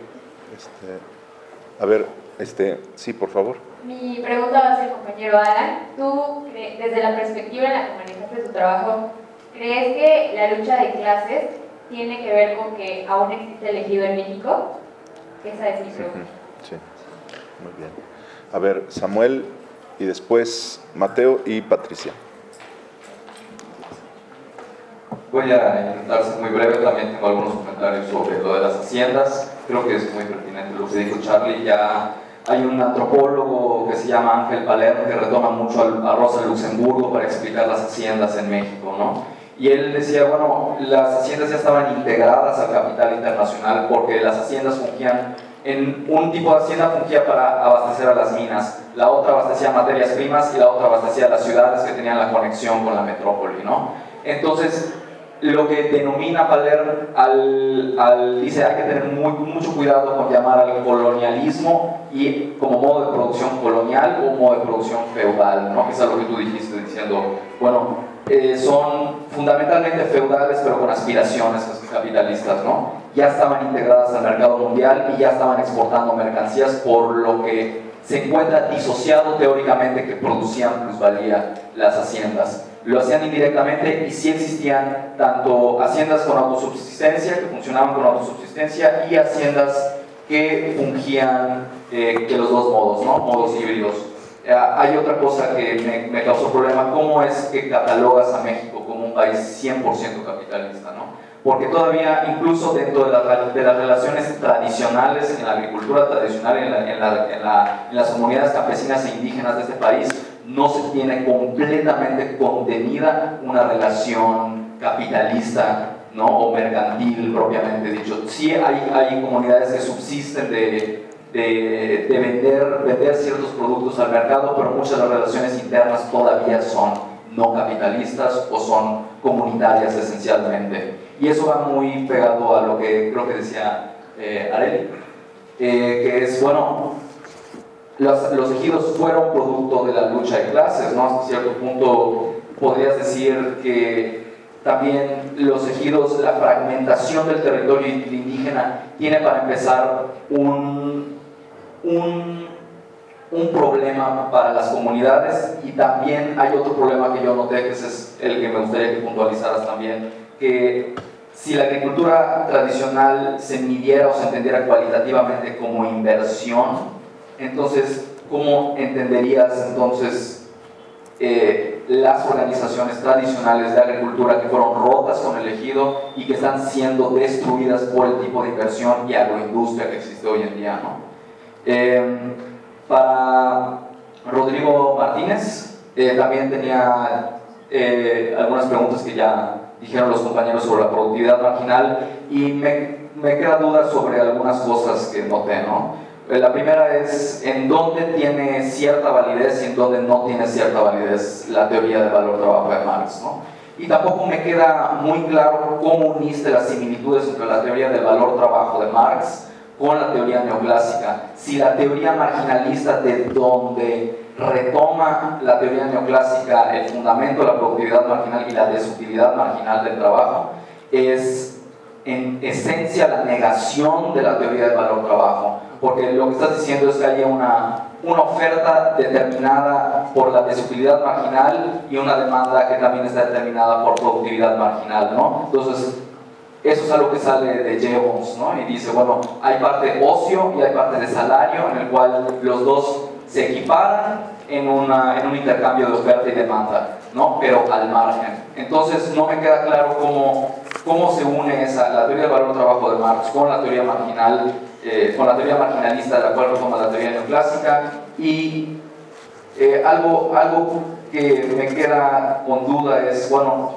a ver, sí, por favor. Mi pregunta va a ser, compañero Alan, tú, desde la perspectiva en la que manejaste tu trabajo, ¿crees que la lucha de clases tiene que ver con que aún existe el ejido en México? Esa es mi pregunta. Sí, muy bien. A ver, Samuel, y después Mateo y Patricia. Voy a intentar ser muy breve, también tengo algunos comentarios sobre lo de las haciendas. Creo que es muy pertinente lo que dijo Charlie. Ya hay un antropólogo que se llama Ángel Palermo que retoma mucho a Rosa Luxemburgo para explicar las haciendas en México, ¿no? Y él decía, bueno, las haciendas ya estaban integradas al capital internacional porque las haciendas fungían, un tipo de hacienda fungía para abastecer a las minas, la otra abastecía materias primas y la otra abastecía a las ciudades que tenían la conexión con la metrópoli, ¿no? Entonces, lo que denomina Palermo dice hay que tener mucho cuidado con llamar al colonialismo y como modo de producción colonial o modo de producción feudal, ¿no? Que es algo que tú dijiste diciendo, bueno, son fundamentalmente feudales pero con aspiraciones capitalistas, ¿no? Ya estaban integradas al mercado mundial y ya estaban exportando mercancías, por lo que se encuentra disociado teóricamente que producían plusvalía las haciendas. Lo hacían indirectamente y sí existían tanto haciendas con autosubsistencia, que funcionaban con autosubsistencia, y haciendas que fungían que los dos modos, ¿no? Modos híbridos. Hay otra cosa que me causó problema, ¿cómo es que catalogas a México como un país 100% capitalista, ¿no? Porque todavía, incluso dentro de las relaciones tradicionales, en la agricultura tradicional, en las comunidades campesinas e indígenas de este país, no se tiene completamente contenida una relación capitalista, ¿no? O mercantil propiamente dicho. Sí hay comunidades que subsisten de vender ciertos productos al mercado, pero muchas de las relaciones internas todavía son no capitalistas o son comunitarias esencialmente. Y eso va muy pegado a lo que creo que decía Arely, que es, bueno, los ejidos fueron producto de la lucha de clases, ¿no? Hasta cierto punto podrías decir que también los ejidos, la fragmentación del territorio indígena tiene para empezar un problema para las comunidades, y también hay otro problema que yo noté, que ese es el que me gustaría que puntualizaras también, que si la agricultura tradicional se midiera o se entendiera cualitativamente como inversión, entonces ¿cómo entenderías entonces las organizaciones tradicionales de agricultura que fueron rotas con el ejido y que están siendo destruidas por el tipo de inversión y agroindustria que existe hoy en día, ¿no? Para Rodrigo Martínez, también tenía algunas preguntas que ya dijeron los compañeros sobre la productividad marginal, y me queda duda sobre algunas cosas que noté, ¿no? La primera es en dónde tiene cierta validez y en dónde no tiene cierta validez la teoría del valor-trabajo de Marx, ¿no? Y tampoco me queda muy claro cómo uniste las similitudes entre la teoría del valor-trabajo de Marx con la teoría neoclásica. Si la teoría marginalista, de donde retoma la teoría neoclásica el fundamento de la productividad marginal y la desutilidad marginal del trabajo, es en esencia la negación de la teoría del valor-trabajo, porque lo que estás diciendo es que hay una oferta determinada por la desutilidad marginal y una demanda que también está determinada por productividad marginal, ¿no? Entonces, eso es algo que sale de Jevons, ¿no? Y dice, bueno, hay parte ocio y hay parte de salario, en el cual los dos se equiparan en un intercambio de oferta y demanda, ¿no? Pero al margen. Entonces, no me queda claro cómo se une la teoría del valor-trabajo de Marx con la teoría marginal, con la teoría marginalista, de la cual retoma la teoría neoclásica. Y algo que me queda con duda es, bueno,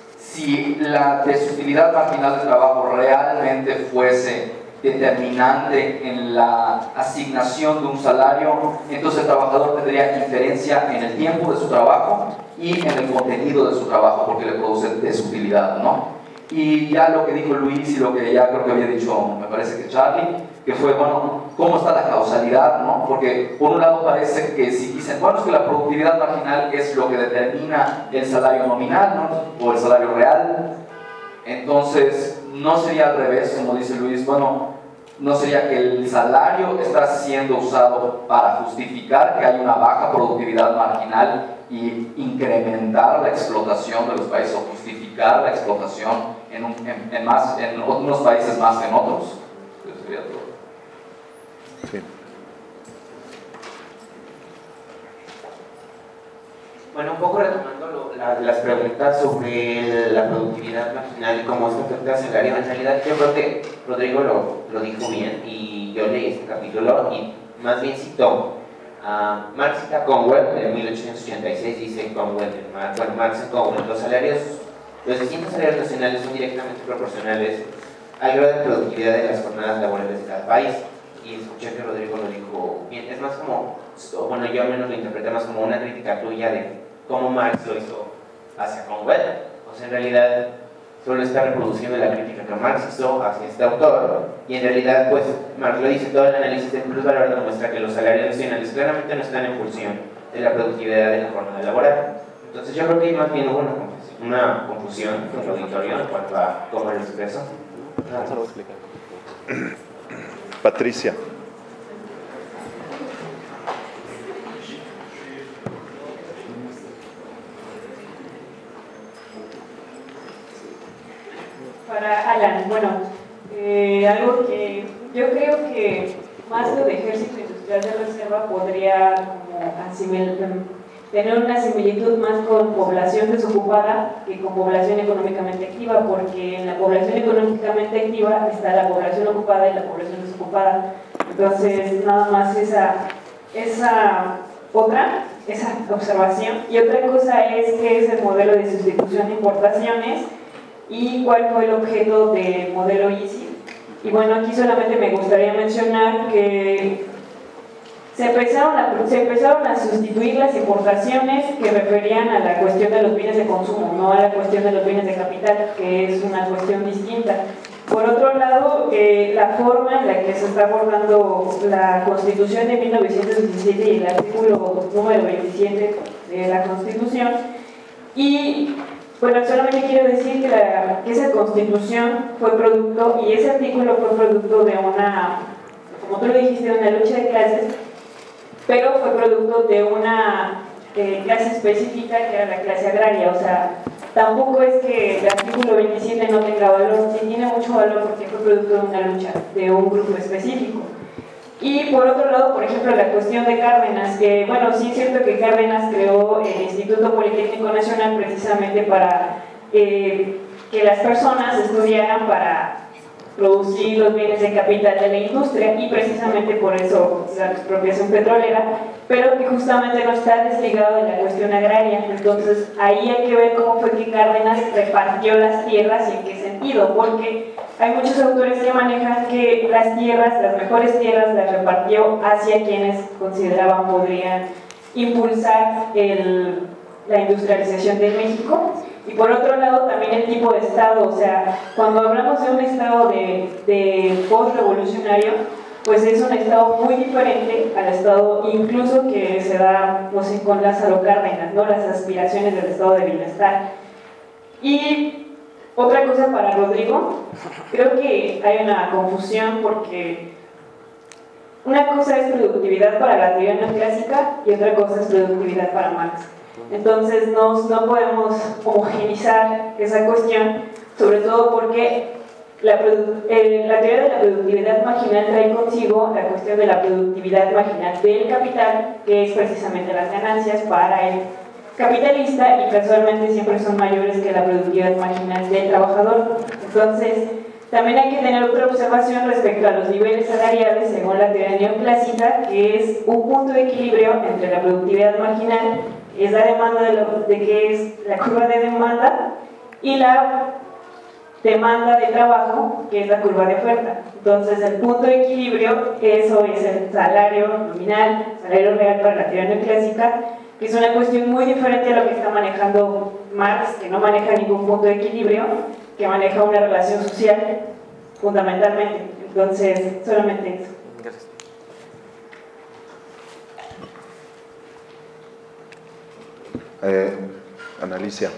si la desutilidad marginal del trabajo realmente fuese determinante en la asignación de un salario, entonces el trabajador tendría inferencia en el tiempo de su trabajo y en el contenido de su trabajo, porque le produce desutilidad, ¿no? Y ya lo que dijo Luis y lo que ya creo que había dicho, me parece que Charlie, que fue, bueno, ¿cómo está la causalidad, no? Porque por un lado parece que si dicen, bueno, es que la productividad marginal es lo que determina el salario nominal, ¿no? O el salario real, entonces no sería al revés, como dice Luis, bueno, no sería que el salario está siendo usado para justificar que hay una baja productividad marginal y incrementar la explotación de los países, o justificar la explotación en unos países más que en otros. Eso sería todo. Sí. Bueno, un poco retomando las preguntas sobre la productividad marginal y cómo esto afecta al salario, en realidad yo creo que Rodrigo lo dijo bien, y yo leí este capítulo y más bien citó a Marx y a Conwell en 1886. Dice Conwell, Marx y Conwell, los distintos salarios nacionales son directamente proporcionales al grado de productividad de las jornadas laborales de cada país. Y escuché que Rodrigo lo dijo bien. Es más como, bueno, yo al menos lo interpreté más como una crítica tuya de cómo Marx lo hizo hacia Conwell. O sea, en realidad solo está reproduciendo la crítica que Marx hizo hacia este autor, y en realidad, pues, Marx lo dice, todo el análisis del plusvalor demuestra que los salarios nacionales claramente no están en función de la productividad de la jornada laboral. Entonces yo creo que más bien hubo una confusión con el auditorio en cuanto a cómo lo expresó. Patricia. Para Alan, bueno, algo que yo creo que más lo de ejército industrial de reserva podría como tener una similitud más con población desocupada que con población económicamente activa, porque en la población económicamente activa está la población ocupada y la población desocupada. Entonces, nada más esa observación. Y otra cosa es qué es el modelo de sustitución de importaciones y cuál fue el objeto del modelo ISI. Y bueno, aquí solamente me gustaría mencionar que se empezaron a sustituir las importaciones que referían a la cuestión de los bienes de consumo, no a la cuestión de los bienes de capital, que es una cuestión distinta. Por otro lado, la forma en la que se está abordando la Constitución de 1917 y el artículo número 27 de la Constitución. Y bueno, solamente quiero decir que esa Constitución fue producto, y ese artículo fue producto de como tú lo dijiste, de una lucha de clases, pero fue producto de una clase específica que era la clase agraria. O sea, tampoco es que el artículo 27 no tenga valor, sí tiene mucho valor porque fue producto de una lucha de un grupo específico. Y por otro lado, por ejemplo, la cuestión de Cárdenas, que bueno, sí es cierto que Cárdenas creó el Instituto Politécnico Nacional precisamente para que las personas estudiaran para producir los bienes de capital de la industria, y precisamente por eso la expropiación petrolera, pero que justamente no está desligado de la cuestión agraria. Entonces ahí hay que ver cómo fue que Cárdenas repartió las tierras y en qué sentido, porque hay muchos autores que manejan que las tierras, las mejores tierras, las repartió hacia quienes consideraban podrían impulsar la industrialización de México. Y por otro lado también el tipo de Estado, o sea, cuando hablamos de un Estado de post-revolucionario, pues es un Estado muy diferente al Estado incluso que se da, no sé, con Lázaro Cárdenas, ¿no? Las aspiraciones del Estado de bienestar. Y otra cosa para Rodrigo, creo que hay una confusión porque una cosa es productividad para la teoría neoclásica y otra cosa es productividad para Marx. Entonces no podemos homogenizar esa cuestión, sobre todo porque la teoría de la productividad marginal trae consigo la cuestión de la productividad marginal del capital, que es precisamente las ganancias para el capitalista, y casualmente siempre son mayores que la productividad marginal del trabajador. Entonces también hay que tener otra observación respecto a los niveles salariales según la teoría neoclásica, que es un punto de equilibrio entre la productividad marginal, es la demanda de que es la curva de demanda, y la demanda de trabajo, que es la curva de oferta. Entonces el punto de equilibrio, eso es el salario nominal, salario real para la teoría neoclásica, que es una cuestión muy diferente a lo que está manejando Marx, que no maneja ningún punto de equilibrio, que maneja una relación social fundamentalmente. Entonces, solamente eso. Gracias. Ana Alicia.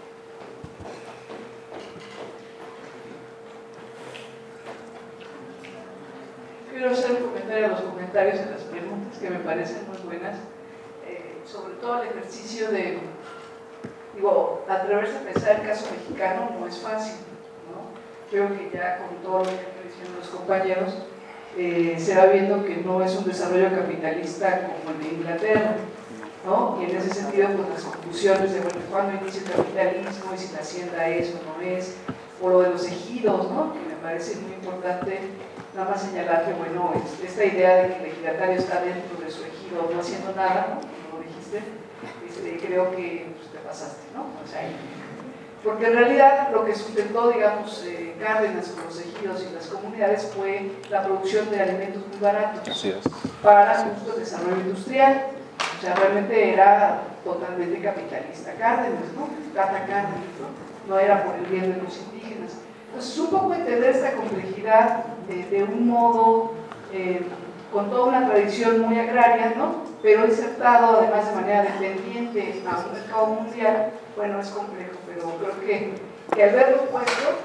Quiero hacer un comentario a los comentarios en las preguntas que me parecen muy buenas, sobre todo el ejercicio de, atreverse a pensar el caso mexicano no es fácil, ¿no? Creo que ya con todo lo que están diciendo los compañeros, se va viendo que no es un desarrollo capitalista como el de Inglaterra, ¿no? Y en ese sentido, pues las conclusiones de, bueno, ¿cuándo inicia el capitalismo? Y si la hacienda es o no es, o lo de los ejidos, ¿no? Que me parece muy importante nada más señalar que, bueno, esta idea de que el ejidatario está dentro de su ejido no haciendo nada, ¿no? Como lo dijiste, creo que pues, te pasaste, ¿no? O sea, porque en realidad lo que sustentó, digamos, Cárdenas con los ejidos y las comunidades fue la producción de alimentos muy baratos para justo el desarrollo industrial. O sea, realmente era totalmente capitalista Cárdenas, ¿no? Cata Cárdenas, ¿no? No era por el bien de los indígenas. Entonces, un poco entender esta complejidad de un modo, con toda una tradición muy agraria, ¿no? Pero insertado además de manera dependiente a un mercado mundial, bueno, es complejo, pero creo que al verlo puesto,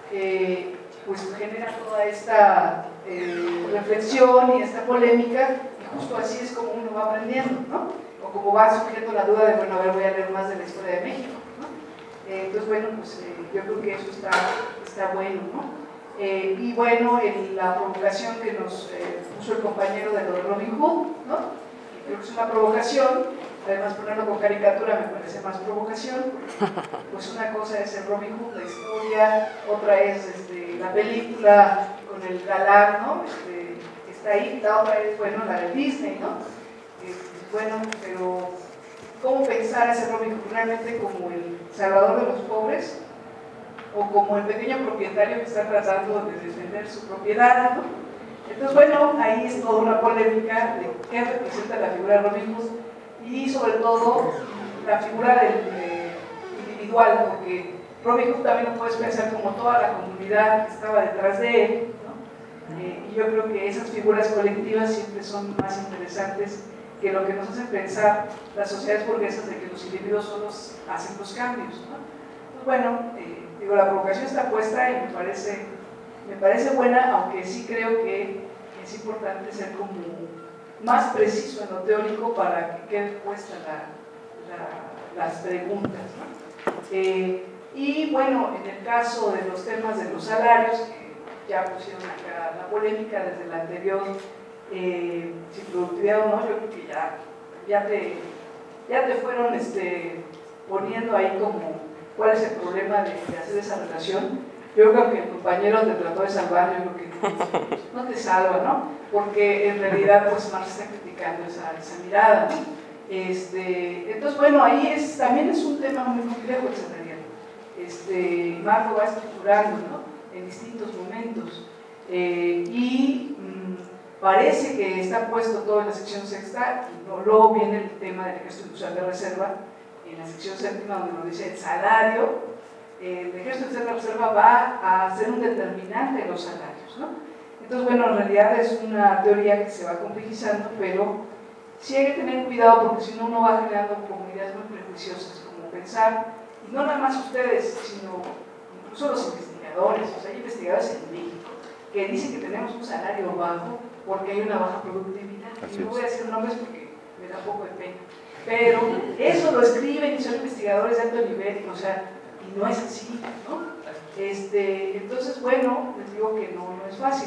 pues genera toda esta reflexión y esta polémica, y justo así es como uno va aprendiendo, ¿no? O como va surgiendo la duda de, bueno, a ver, voy a leer más de la historia de México, ¿no? Entonces, bueno, pues yo creo que eso está bueno, ¿no? Y bueno, la provocación que nos puso el compañero de lo de Robin Hood, ¿no? Creo que es una provocación, además ponerlo con caricatura me parece más provocación, pues una cosa es el Robin Hood, la historia, otra es la película con el galán, ¿no? Está ahí, la otra es, bueno, la de Disney, ¿no? Bueno, pero ¿cómo pensar a ese Robin Hood realmente como el salvador de los pobres? O como el pequeño propietario que está tratando de defender su propiedad, ¿no? Entonces, bueno, ahí es toda una polémica de qué representa la figura de Robin Hood y sobre todo la figura del individual, porque Robin Hood también lo puedes pensar como toda la comunidad que estaba detrás de él, ¿no? Y yo creo que esas figuras colectivas siempre son más interesantes que lo que nos hacen pensar las sociedades burguesas de que los individuos solos hacen los cambios, ¿no? Pues bueno, digo, la provocación está puesta y me parece buena, aunque sí creo que es importante ser como más preciso en lo teórico para que quede puesta las preguntas, ¿no? Y bueno, en el caso de los temas de los salarios, que ya pusieron acá la polémica desde el anterior si productividad o no, yo creo que ya te fueron poniendo ahí como cuál es el problema de hacer esa relación. Yo creo que el compañero te trató de salvar, yo creo que no te salva, ¿no? Porque en realidad pues Marx está criticando esa mirada, ¿no? Entonces bueno, ahí también es un tema muy complejo el salarial. Marx lo va estructurando, ¿no? En distintos momentos. Parece que está puesto todo en la sección sexta, y luego viene el tema del ejército industrial de reserva, en la sección séptima, donde nos dice el salario. El ejército industrial de reserva va a ser un determinante de los salarios, ¿no? Entonces, bueno, en realidad es una teoría que se va complejizando, pero sí hay que tener cuidado, porque si no, uno va generando como ideas muy prejuiciosas, como pensar, y no nada más ustedes, sino incluso los investigadores. O sea, hay investigadores en México que dicen que tenemos un salario bajo porque hay una baja productividad. Y no voy a decir nombres porque me da un poco de pena. Pero eso lo escriben y son investigadores de alto nivel, o sea, y no es así, ¿no? Entonces, bueno, les digo que no es fácil.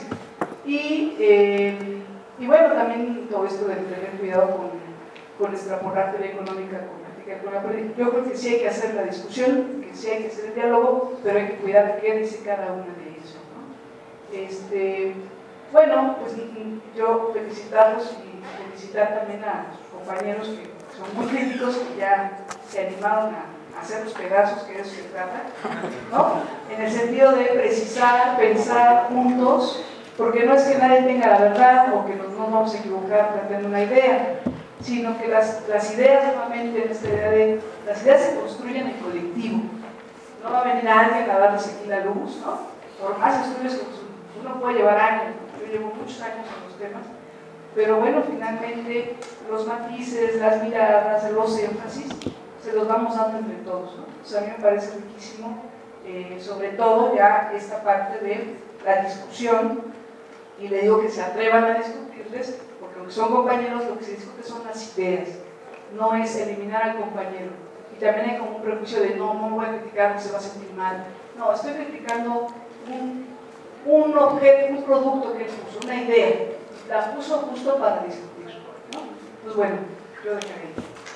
Y bueno, también todo esto de tener cuidado con extrapolar teoría económica con práctica económica. Yo creo que sí hay que hacer la discusión, que sí hay que hacer el diálogo, pero hay que cuidar qué dice cada una de eso, ¿no? Bueno, pues yo felicitarlos y felicitar también a sus compañeros que son muy críticos, que ya se animaron a hacer los pedazos que de eso se trata, ¿no? En el sentido de precisar, pensar juntos, porque no es que nadie tenga la verdad o que nos vamos a equivocar planteando una idea, sino que las ideas, nuevamente, en esta idea de las ideas se construyen en colectivo. No va a venir alguien a darles aquí la luz, ¿no? Por más estudios que uno puede llevar años, yo llevo muchos años en los temas, pero bueno, finalmente los matices, las miradas, los énfasis, se los vamos dando entre todos, ¿no? O sea, a mí me parece riquísimo, sobre todo ya esta parte de la discusión, y le digo que se atrevan a discutirles, porque aunque son compañeros, lo que se discute son las ideas, no es eliminar al compañero. Y también hay como un prejuicio de no voy a criticar, se va a sentir mal. No, estoy criticando un objeto, un producto que él puso, una idea, la puso justo para discutir, ¿no? Pues bueno, yo dejaré.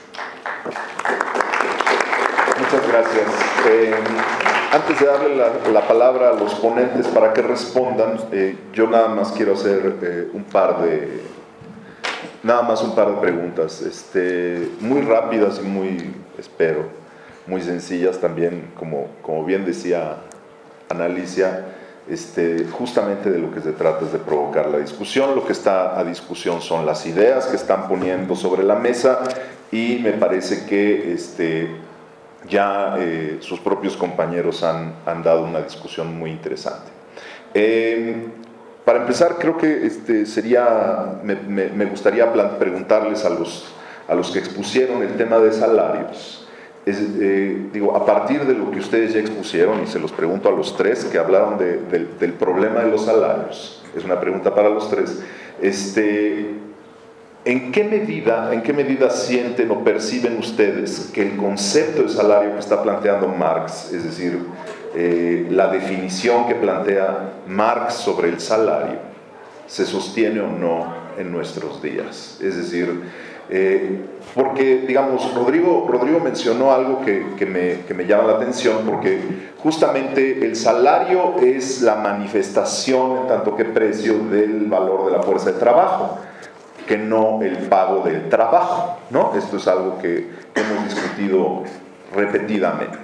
Muchas gracias. Antes de darle la palabra a los ponentes para que respondan, yo nada más quiero hacer un par de preguntas, muy rápidas y muy sencillas también, como bien decía Analicia, justamente de lo que se trata es de provocar la discusión. Lo que está a discusión son las ideas que están poniendo sobre la mesa, y me parece que ya sus propios compañeros han dado una discusión muy interesante. Para empezar, creo que me gustaría preguntarles a los que expusieron el tema de salarios. A partir de lo que ustedes ya expusieron, y se los pregunto a los tres que hablaron del problema de los salarios, es una pregunta para los tres, ¿en qué medida sienten o perciben ustedes que el concepto de salario que está planteando Marx, es decir, la definición que plantea Marx sobre el salario, se sostiene o no en nuestros días? Es decir, porque, digamos, Rodrigo mencionó algo que me llama la atención, porque justamente el salario es la manifestación en tanto que precio del valor de la fuerza de trabajo, que no el pago del trabajo, ¿no? Esto es algo que hemos discutido repetidamente.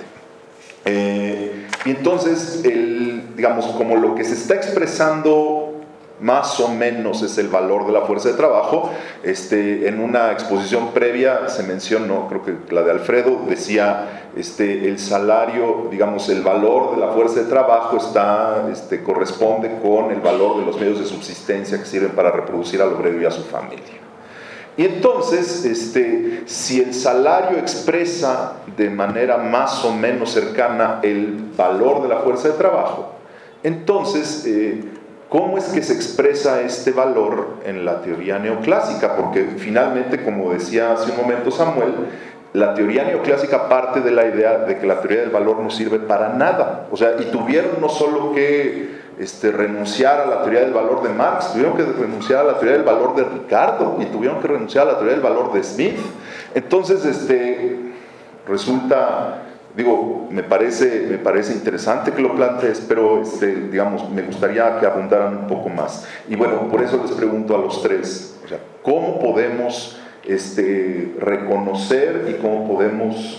Y entonces, digamos, como lo que se está expresando más o menos es el valor de la fuerza de trabajo, en una exposición previa se mencionó, creo que la de Alfredo decía, el salario, digamos, el valor de la fuerza de trabajo corresponde con el valor de los medios de subsistencia que sirven para reproducir al obrero y a su familia. Y entonces, si el salario expresa de manera más o menos cercana el valor de la fuerza de trabajo, entonces, ¿cómo es que se expresa este valor en la teoría neoclásica? Porque finalmente, como decía hace un momento Samuel, la teoría neoclásica parte de la idea de que la teoría del valor no sirve para nada. O sea, y tuvieron no solo que renunciar a la teoría del valor de Marx, tuvieron que renunciar a la teoría del valor de Ricardo y tuvieron que renunciar a la teoría del valor de Smith. Entonces, resulta, digo, me parece interesante que lo plantees, pero digamos, me gustaría que abundaran un poco más. Y bueno, por eso les pregunto a los tres, o sea, ¿cómo podemos reconocer y cómo podemos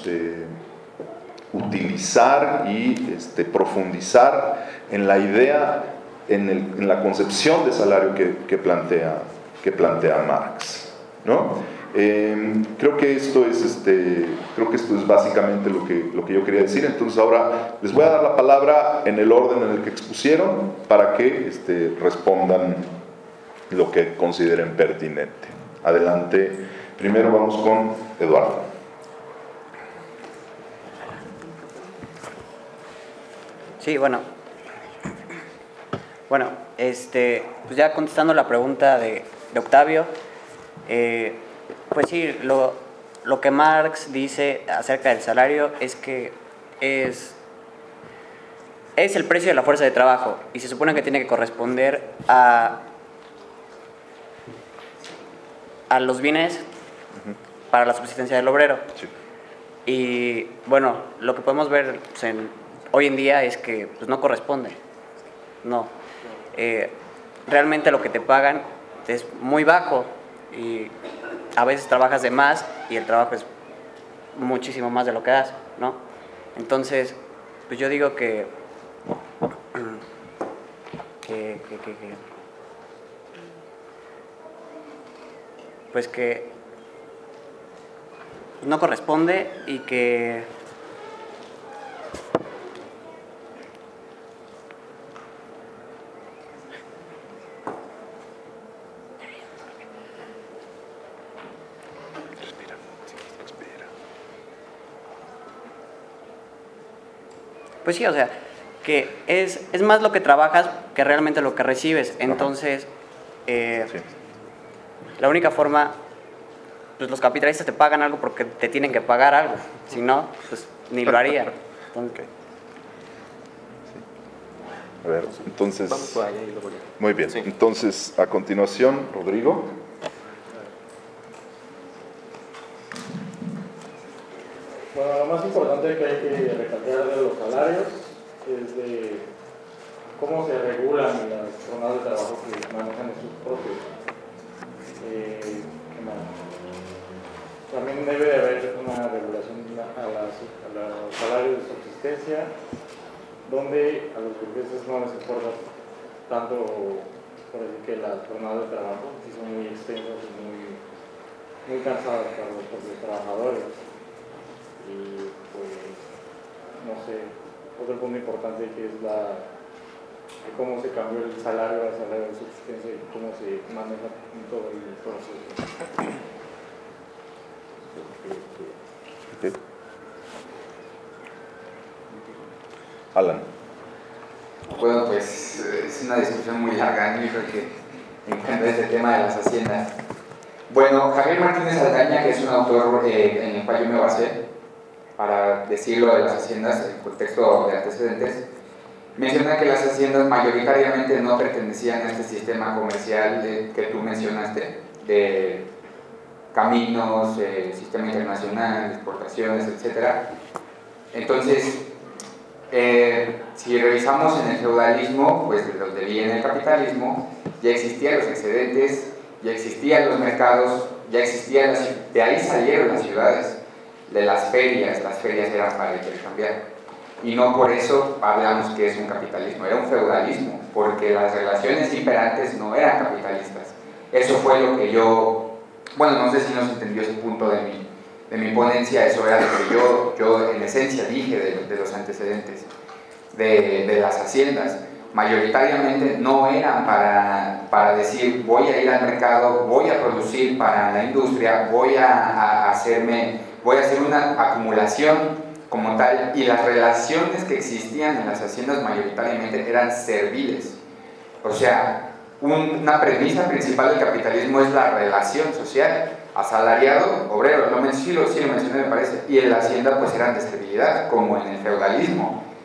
utilizar y profundizar en la idea, en la concepción de salario que plantea Marx, ¿no? Creo que esto es básicamente lo que yo quería decir. Entonces ahora les voy a dar la palabra en el orden en el que expusieron para que respondan lo que consideren pertinente. Adelante. Primero vamos con Eduardo. Sí, bueno, pues ya contestando la pregunta de Octavio, pues sí, lo que Marx dice acerca del salario es que es el precio de la fuerza de trabajo y se supone que tiene que corresponder a los bienes para la subsistencia del obrero. Sí. Y bueno, lo que podemos ver hoy en día es que pues, no corresponde. No. Realmente lo que te pagan es muy bajo y a veces trabajas de más y el trabajo es muchísimo más de lo que das, ¿no? Entonces, pues yo digo que no corresponde y que pues sí, o sea, que es más lo que trabajas que realmente lo que recibes. Entonces, la única forma, pues los capitalistas te pagan algo porque te tienen que pagar algo. Si no, pues ni lo harían. Entonces, a ver, entonces, muy bien. Sí. Entonces, a continuación, Rodrigo. Bueno, lo más importante que hay que recalcar de los salarios es de cómo se regulan las jornadas de trabajo que manejan sus propios. También debe de haber una regulación a los salarios de subsistencia, donde a los burgueses no les importa tanto, por decir que las jornadas de trabajo sí son muy extensas y muy cansadas para los propios trabajadores. Y pues, no sé, otro punto importante que es de cómo se cambió el salario al salario de subsistencia y cómo se maneja todo el proceso. Okay. Alan. Bueno, pues es una discusión muy larga, yo creo que me encanta este tema de las haciendas. Bueno, Javier Martínez Aldaña, que es un autor en el cual yo me basé para decirlo de las haciendas en contexto de antecedentes, menciona que las haciendas mayoritariamente no pertenecían a este sistema comercial que tú mencionaste, de caminos, sistema internacional, exportaciones, etc. Entonces, si revisamos en el feudalismo, pues de donde viene el capitalismo, ya existían los excedentes, ya existían los mercados, ya existían de ahí salieron las ciudades, de las ferias eran para intercambiar. Y no por eso hablamos que es un capitalismo, era un feudalismo, porque las relaciones imperantes no eran capitalistas. Eso fue lo que yo, bueno, no sé si nos entendió ese punto de mi ponencia, eso era lo que yo en esencia dije de los antecedentes de las haciendas. Mayoritariamente no eran para decir voy a ir al mercado, voy a producir para la industria, voy a hacer una acumulación como tal, y las relaciones que existían en las haciendas mayoritariamente eran serviles. O sea, una premisa principal del capitalismo es la relación social, asalariado, obrero, sí lo mencioné me parece, y en la hacienda pues eran de servilidad, como en el feudalismo.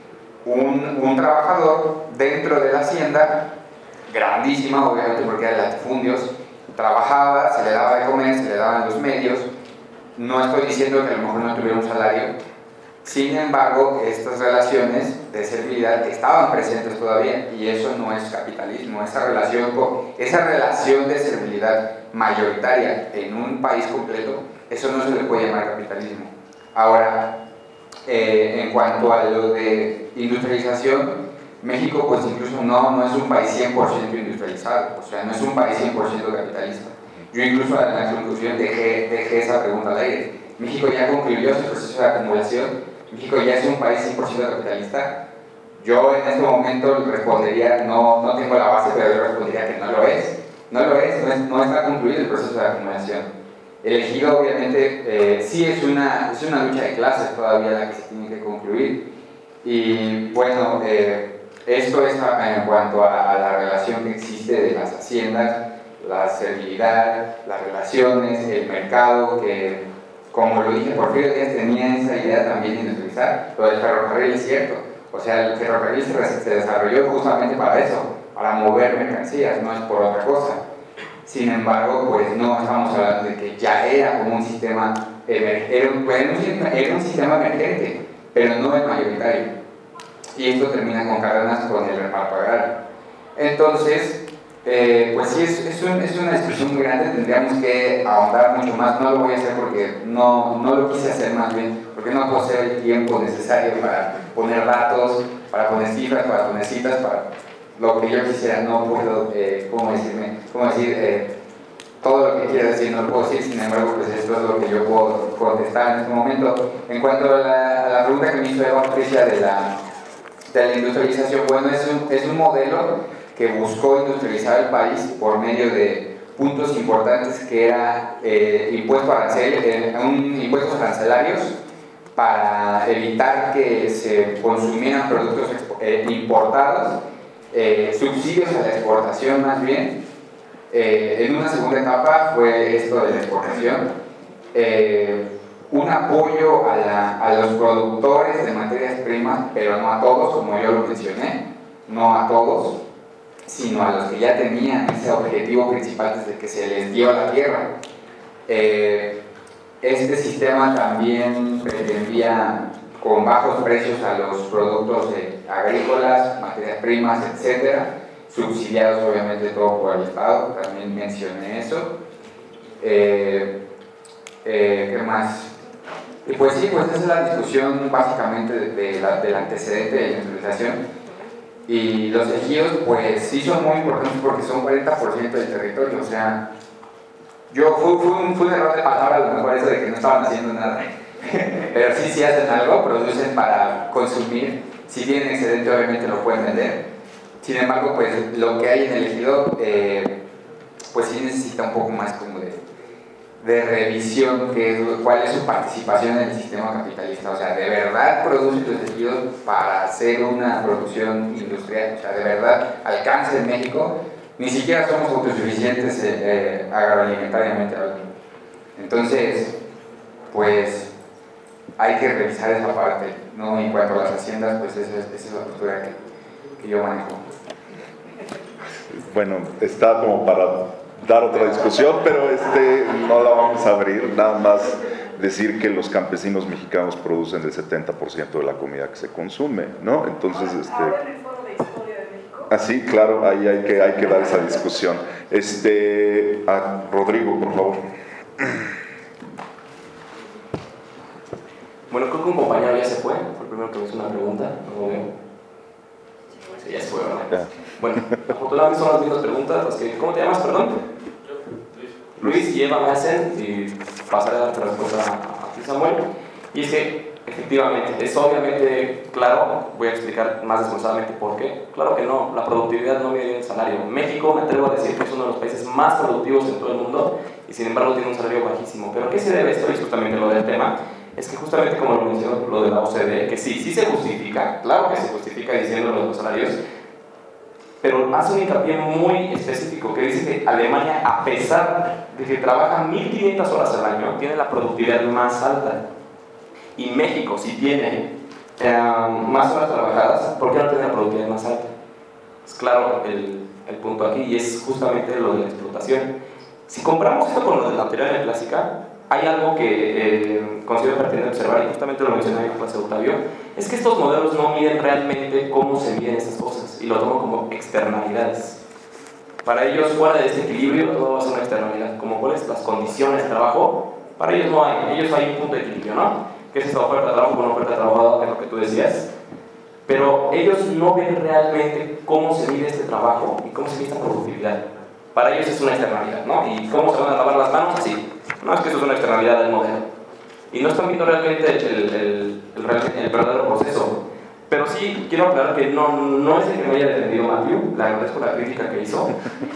un trabajador dentro de la hacienda, grandísima obviamente porque era de latifundios, trabajaba, se le daba de comer, se le daban los medios. No estoy diciendo que a lo mejor no tuviera un salario, sin embargo, estas relaciones de servilidad estaban presentes todavía y eso no es capitalismo. Esa relación de servilidad mayoritaria en un país completo, eso no se le puede llamar capitalismo. Ahora, en cuanto a lo de industrialización, México pues incluso no es un país 100% industrializado, o sea, no es un país 100% capitalista. Yo incluso en la conclusión dejé esa pregunta al aire. México ya concluyó su proceso de acumulación, México ya es un país 100% capitalista. Yo en este momento respondería, no tengo la base, pero yo respondería que no lo es. No está concluido el proceso de acumulación. El ejido obviamente sí es una lucha de clases todavía la que se tiene que concluir. Y bueno, esto es en cuanto a la relación que existe de las haciendas, la servilidad, las relaciones, el mercado, que como lo dije, Porfirio Díaz tenía esa idea también de industrializar. Lo del ferrocarril es cierto, o sea, el ferrocarril se desarrolló justamente para eso, para mover mercancías, no es por otra cosa. Sin embargo, pues no estamos hablando de que ya era como un sistema, era un sistema emergente, pero no el mayoritario. Y esto termina con Cárdenas con el reparto agrario. Entonces, pues sí, es una discusión muy grande, tendríamos que ahondar mucho más. No lo voy a hacer porque no lo quise hacer más bien, porque no poseo el tiempo necesario para poner datos, para poner cifras, para poner citas, para lo que yo quisiera. No puedo, todo lo que quiera decir no lo puedo decir, sin embargo, pues esto es lo que yo puedo contestar en este momento. En cuanto a la pregunta que me hizo Eva Patricia de la industrialización, bueno, es un modelo que buscó industrializar el país por medio de puntos importantes que era impuestos arancelarios para evitar que se consumieran productos importados, subsidios a la exportación más bien. En una segunda etapa fue esto de la exportación, un apoyo a los productores de materias primas, pero no a todos, como yo lo mencioné, no a todos, sino a los que ya tenían ese objetivo principal desde que se les dio la tierra. Este sistema también pretendía con bajos precios a los productos agrícolas, materias primas, etc., subsidiados obviamente todo por el Estado, también mencioné eso. ¿Qué más? Y pues sí, pues esa es la discusión básicamente del antecedente de la industrialización. Y los ejidos, pues sí son muy importantes porque son 40% del territorio. O sea, fue un error de palabra, a lo mejor eso de que no estaban haciendo nada. Pero sí hacen algo, producen para consumir. Si tienen excedente, obviamente lo pueden vender. Sin embargo, pues lo que hay en el ejido, pues sí necesita un poco más como de revisión, cuál es su participación en el sistema capitalista. O sea, ¿de verdad producen los tejidos para hacer una producción industrial? O sea, ¿de verdad alcanza en México? Ni siquiera somos autosuficientes agroalimentariamente hablando. Entonces, pues hay que revisar esa parte, ¿no? En cuanto a las haciendas, pues esa es la postura que yo manejo. Bueno, está como para dar otra discusión, pero no la vamos a abrir. Nada más decir que los campesinos mexicanos producen el 70% de la comida que se consume, ¿no? Entonces, ¿Ahora en el Foro de Historia de México? sí, claro, ahí hay que dar esa discusión. A Rodrigo, por favor. Bueno, creo que un compañero ya se fue, fue el primero que me hizo una pregunta, no lo veo. Sí, ya se fue, ¿verdad? Bueno, afortunadamente son las mismas preguntas, ¿cómo te llamas, perdón? Luis y Eva me hacen, y pasaré a darte la respuesta a ti, Samuel. Y es que, efectivamente, es obviamente claro, voy a explicar más desglosadamente por qué. Claro que no, la productividad no mide el salario. México, me atrevo a decir que es uno de los países más productivos en todo el mundo, y sin embargo tiene un salario bajísimo. ¿Pero a qué se debe esto? Y justamente lo del tema. Es que justamente como lo mencionó lo de la OCDE, que sí se justifica, claro que se justifica diciendo los salarios, pero hace un hincapié muy específico que dice que Alemania, a pesar de que trabaja 1.500 horas al año, tiene la productividad más alta. Y México, si tiene más horas trabajadas, ¿por qué no tener una productividad más alta? Es claro el punto aquí, y es justamente lo de la explotación. Si comparamos esto con lo de la teoría clásica, hay algo que considero pertinente observar, y justamente lo mencioné en clase Octavio, es que estos modelos no miden realmente cómo se miden estas cosas, y lo toman como externalidades. Para ellos, fuera de este equilibrio, todo va a ser una externalidad. Como cuáles las condiciones de trabajo, para ellos no hay. Ellos hay un punto de equilibrio, ¿no? Que es esta oferta de trabajo con una oferta de trabajo, que es lo que tú decías. Pero ellos no ven realmente cómo se mide este trabajo y cómo se mide esta productividad. Para ellos es una externalidad, ¿no? ¿Y cómo se van a lavar las manos? Así. No, es que eso es una externalidad del modelo. Y no están viendo realmente el verdadero proceso. Pero sí quiero aclarar que no es el que me haya defendido Matthew, le agradezco la crítica que hizo.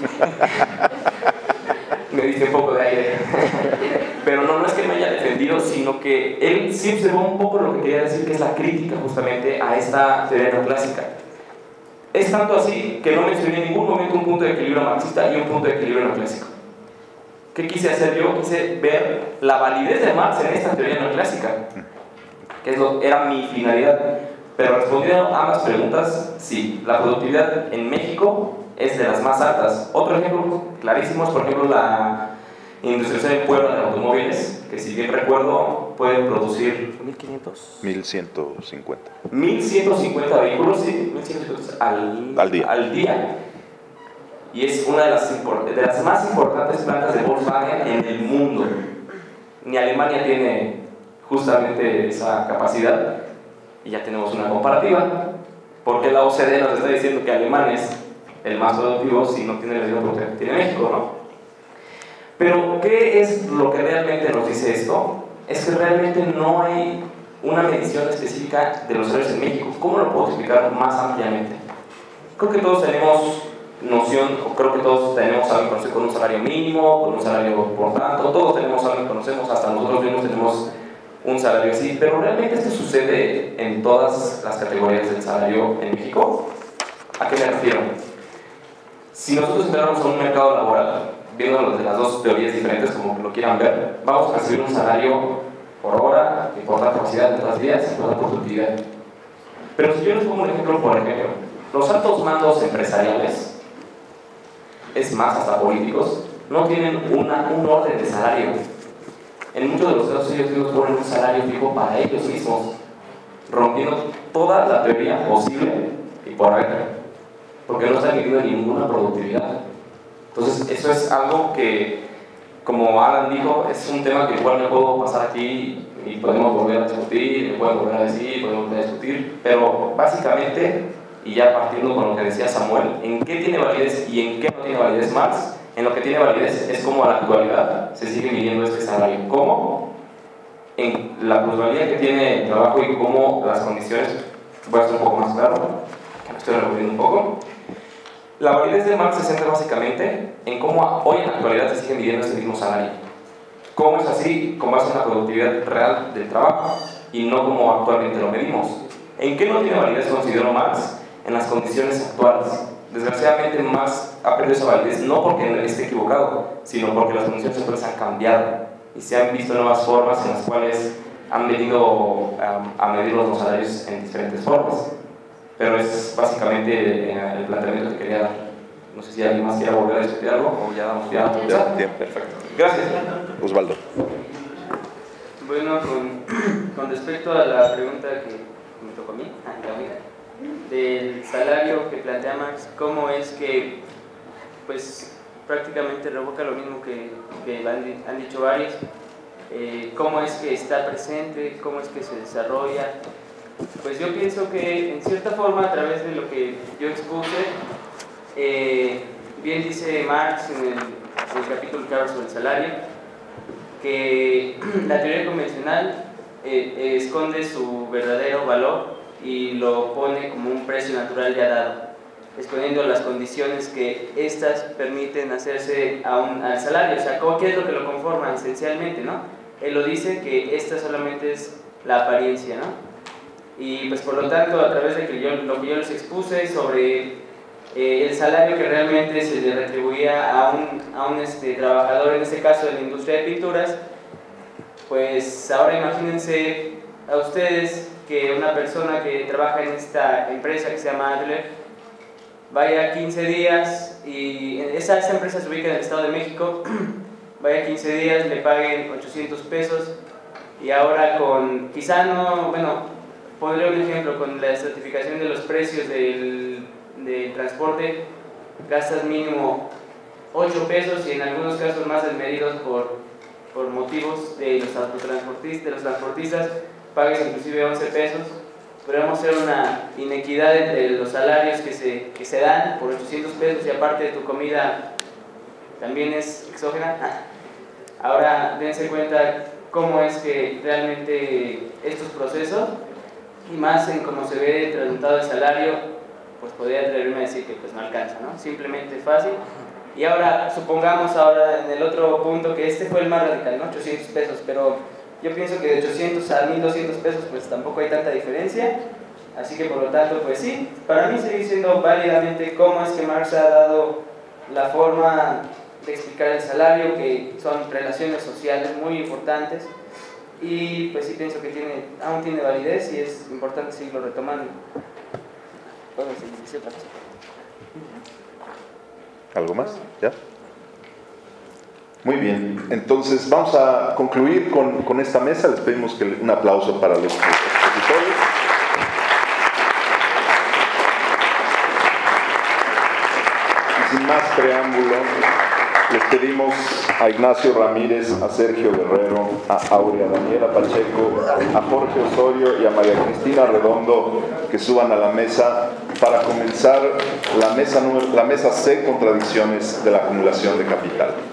Me diste un poco de aire. Pero no es que me haya defendido, sino que él sí observó un poco lo que quería decir, que es la crítica justamente a esta teoría neoclásica. Es tanto así que no mencioné en ningún momento un punto de equilibrio marxista y un punto de equilibrio neoclásico. ¿Qué quise hacer yo? Quise ver la validez de Marx en esta teoría neoclásica, que era mi finalidad. Pero respondiendo a ambas preguntas, sí, la productividad en México es de las más altas. Otro ejemplo clarísimo es, por ejemplo, la industrialización en Puebla de automóviles, que si bien recuerdo pueden producir 1.500, 1.150. 1.150 vehículos, sí, 1.150 al día. Y es una de las más importantes plantas de Volkswagen en el mundo. Ni Alemania tiene justamente esa capacidad. Y ya tenemos una comparativa, porque la OCDE nos está diciendo que Alemania es el más productivo si no tiene la misma productividad que tiene México, ¿no? Pero, ¿qué es lo que realmente nos dice esto? Es que realmente no hay una medición específica de los salarios en México. ¿Cómo lo puedo explicar más ampliamente? Creo que todos tenemos noción, o creo que todos tenemos algo que conocer con un salario mínimo, con un salario por tanto, todos tenemos algo que conocemos, hasta nosotros mismos tenemos un salario así, pero ¿realmente esto sucede en todas las categorías del salario en México? ¿A qué me refiero? Si nosotros entramos a un mercado laboral, viéndolo desde las dos teorías diferentes, como que lo quieran ver, vamos a recibir un salario por hora, y por la capacidad de las vías y por la productividad. Pero si yo les pongo un ejemplo, por ejemplo, los altos mandos empresariales, es más, hasta políticos, no tienen un orden de salario. En muchos de los casos ellos mismos ponen un salario fijo para ellos mismos, rompiendo toda la teoría posible y por haber, porque no están midiendo ninguna productividad. Entonces eso es algo que, como Alan dijo, es un tema que igual me puedo pasar aquí y podemos volver a discutir, me pueden volver a decir, podemos volver a discutir, pero básicamente, y ya partiendo con lo que decía Samuel, en qué tiene validez y en qué no tiene validez Marx. En lo que tiene validez es cómo a la actualidad se sigue midiendo este salario. ¿Cómo? En la plusvalía que tiene el trabajo y cómo las condiciones, voy a hacer un poco más claro, que me estoy revolviendo un poco. La validez de Marx se centra básicamente en cómo hoy en la actualidad se sigue midiendo este mismo salario. ¿Cómo es así? Con base en la productividad real del trabajo y no como actualmente lo medimos. ¿En qué no tiene validez, considero Marx? En las condiciones actuales. Desgraciadamente Marx ha perdido esa validez no porque esté equivocado, sino porque las condiciones actuales han cambiado y se han visto nuevas formas en las cuales han venido a medir los salarios en diferentes formas. Pero es básicamente el planteamiento que quería dar. No sé si alguien más quiere volver a discutir algo o ya damos ya. Bien, perfecto. Gracias. Osvaldo. Bueno, con respecto a la pregunta que me tocó a mí, del salario que plantea Marx, cómo es que pues prácticamente revoca lo mismo que han dicho varios, cómo es que está presente, cómo es que se desarrolla. Pues yo pienso que en cierta forma, a través de lo que yo expuse, bien dice Marx en el capítulo que habla sobre el salario, que la teoría convencional esconde su verdadero valor y lo pone como un precio natural ya dado, exponiendo las condiciones que éstas permiten hacerse al salario. O sea, ¿qué es lo que lo conforma esencialmente, no? Él lo dice que esta solamente es la apariencia, ¿no? Y pues por lo tanto, a través de lo que yo les expuse sobre el salario que realmente se le retribuía a un trabajador, en este caso de la industria de pinturas, pues ahora imagínense a ustedes que una persona que trabaja en esta empresa que se llama Adler vaya 15 días y esta empresa se ubica en el Estado de México, vaya 15 días, le paguen 800 pesos y ahora con, quizá no, bueno, pondré un ejemplo, con la certificación de los precios del transporte, gastas mínimo 8 pesos y en algunos casos más desmedidos por motivos de los transportistas, pagues inclusive 11 pesos. Podríamos hacer una inequidad entre los salarios que se dan por 800 pesos y aparte tu comida también es exógena. Ahora dense cuenta cómo es que realmente estos procesos, y más en cómo se ve resultado el salario, pues podría atreverme a decir que pues no alcanza, ¿no? Simplemente fácil. Y ahora, supongamos ahora en el otro punto que este fue el más radical, ¿no? 800 pesos, pero yo pienso que de 800 a 1200 pesos pues tampoco hay tanta diferencia, así que por lo tanto pues sí, para mí sigue siendo válidamente cómo es que Marx ha dado la forma de explicar el salario, que son relaciones sociales muy importantes, y pues sí pienso que aún tiene validez y es importante seguirlo retomando. ¿Puedo seguir? ¿Algo más? ¿Ya? Muy bien, entonces vamos a concluir con esta mesa. Les pedimos un aplauso para los expositores. Y sin más preámbulo, les pedimos a Ignacio Ramírez, a Sergio Guerrero, a Aurea Daniela Pacheco, a Jorge Osorio y a María Cristina Redondo que suban a la mesa para comenzar la mesa C, contradicciones de la acumulación de capital.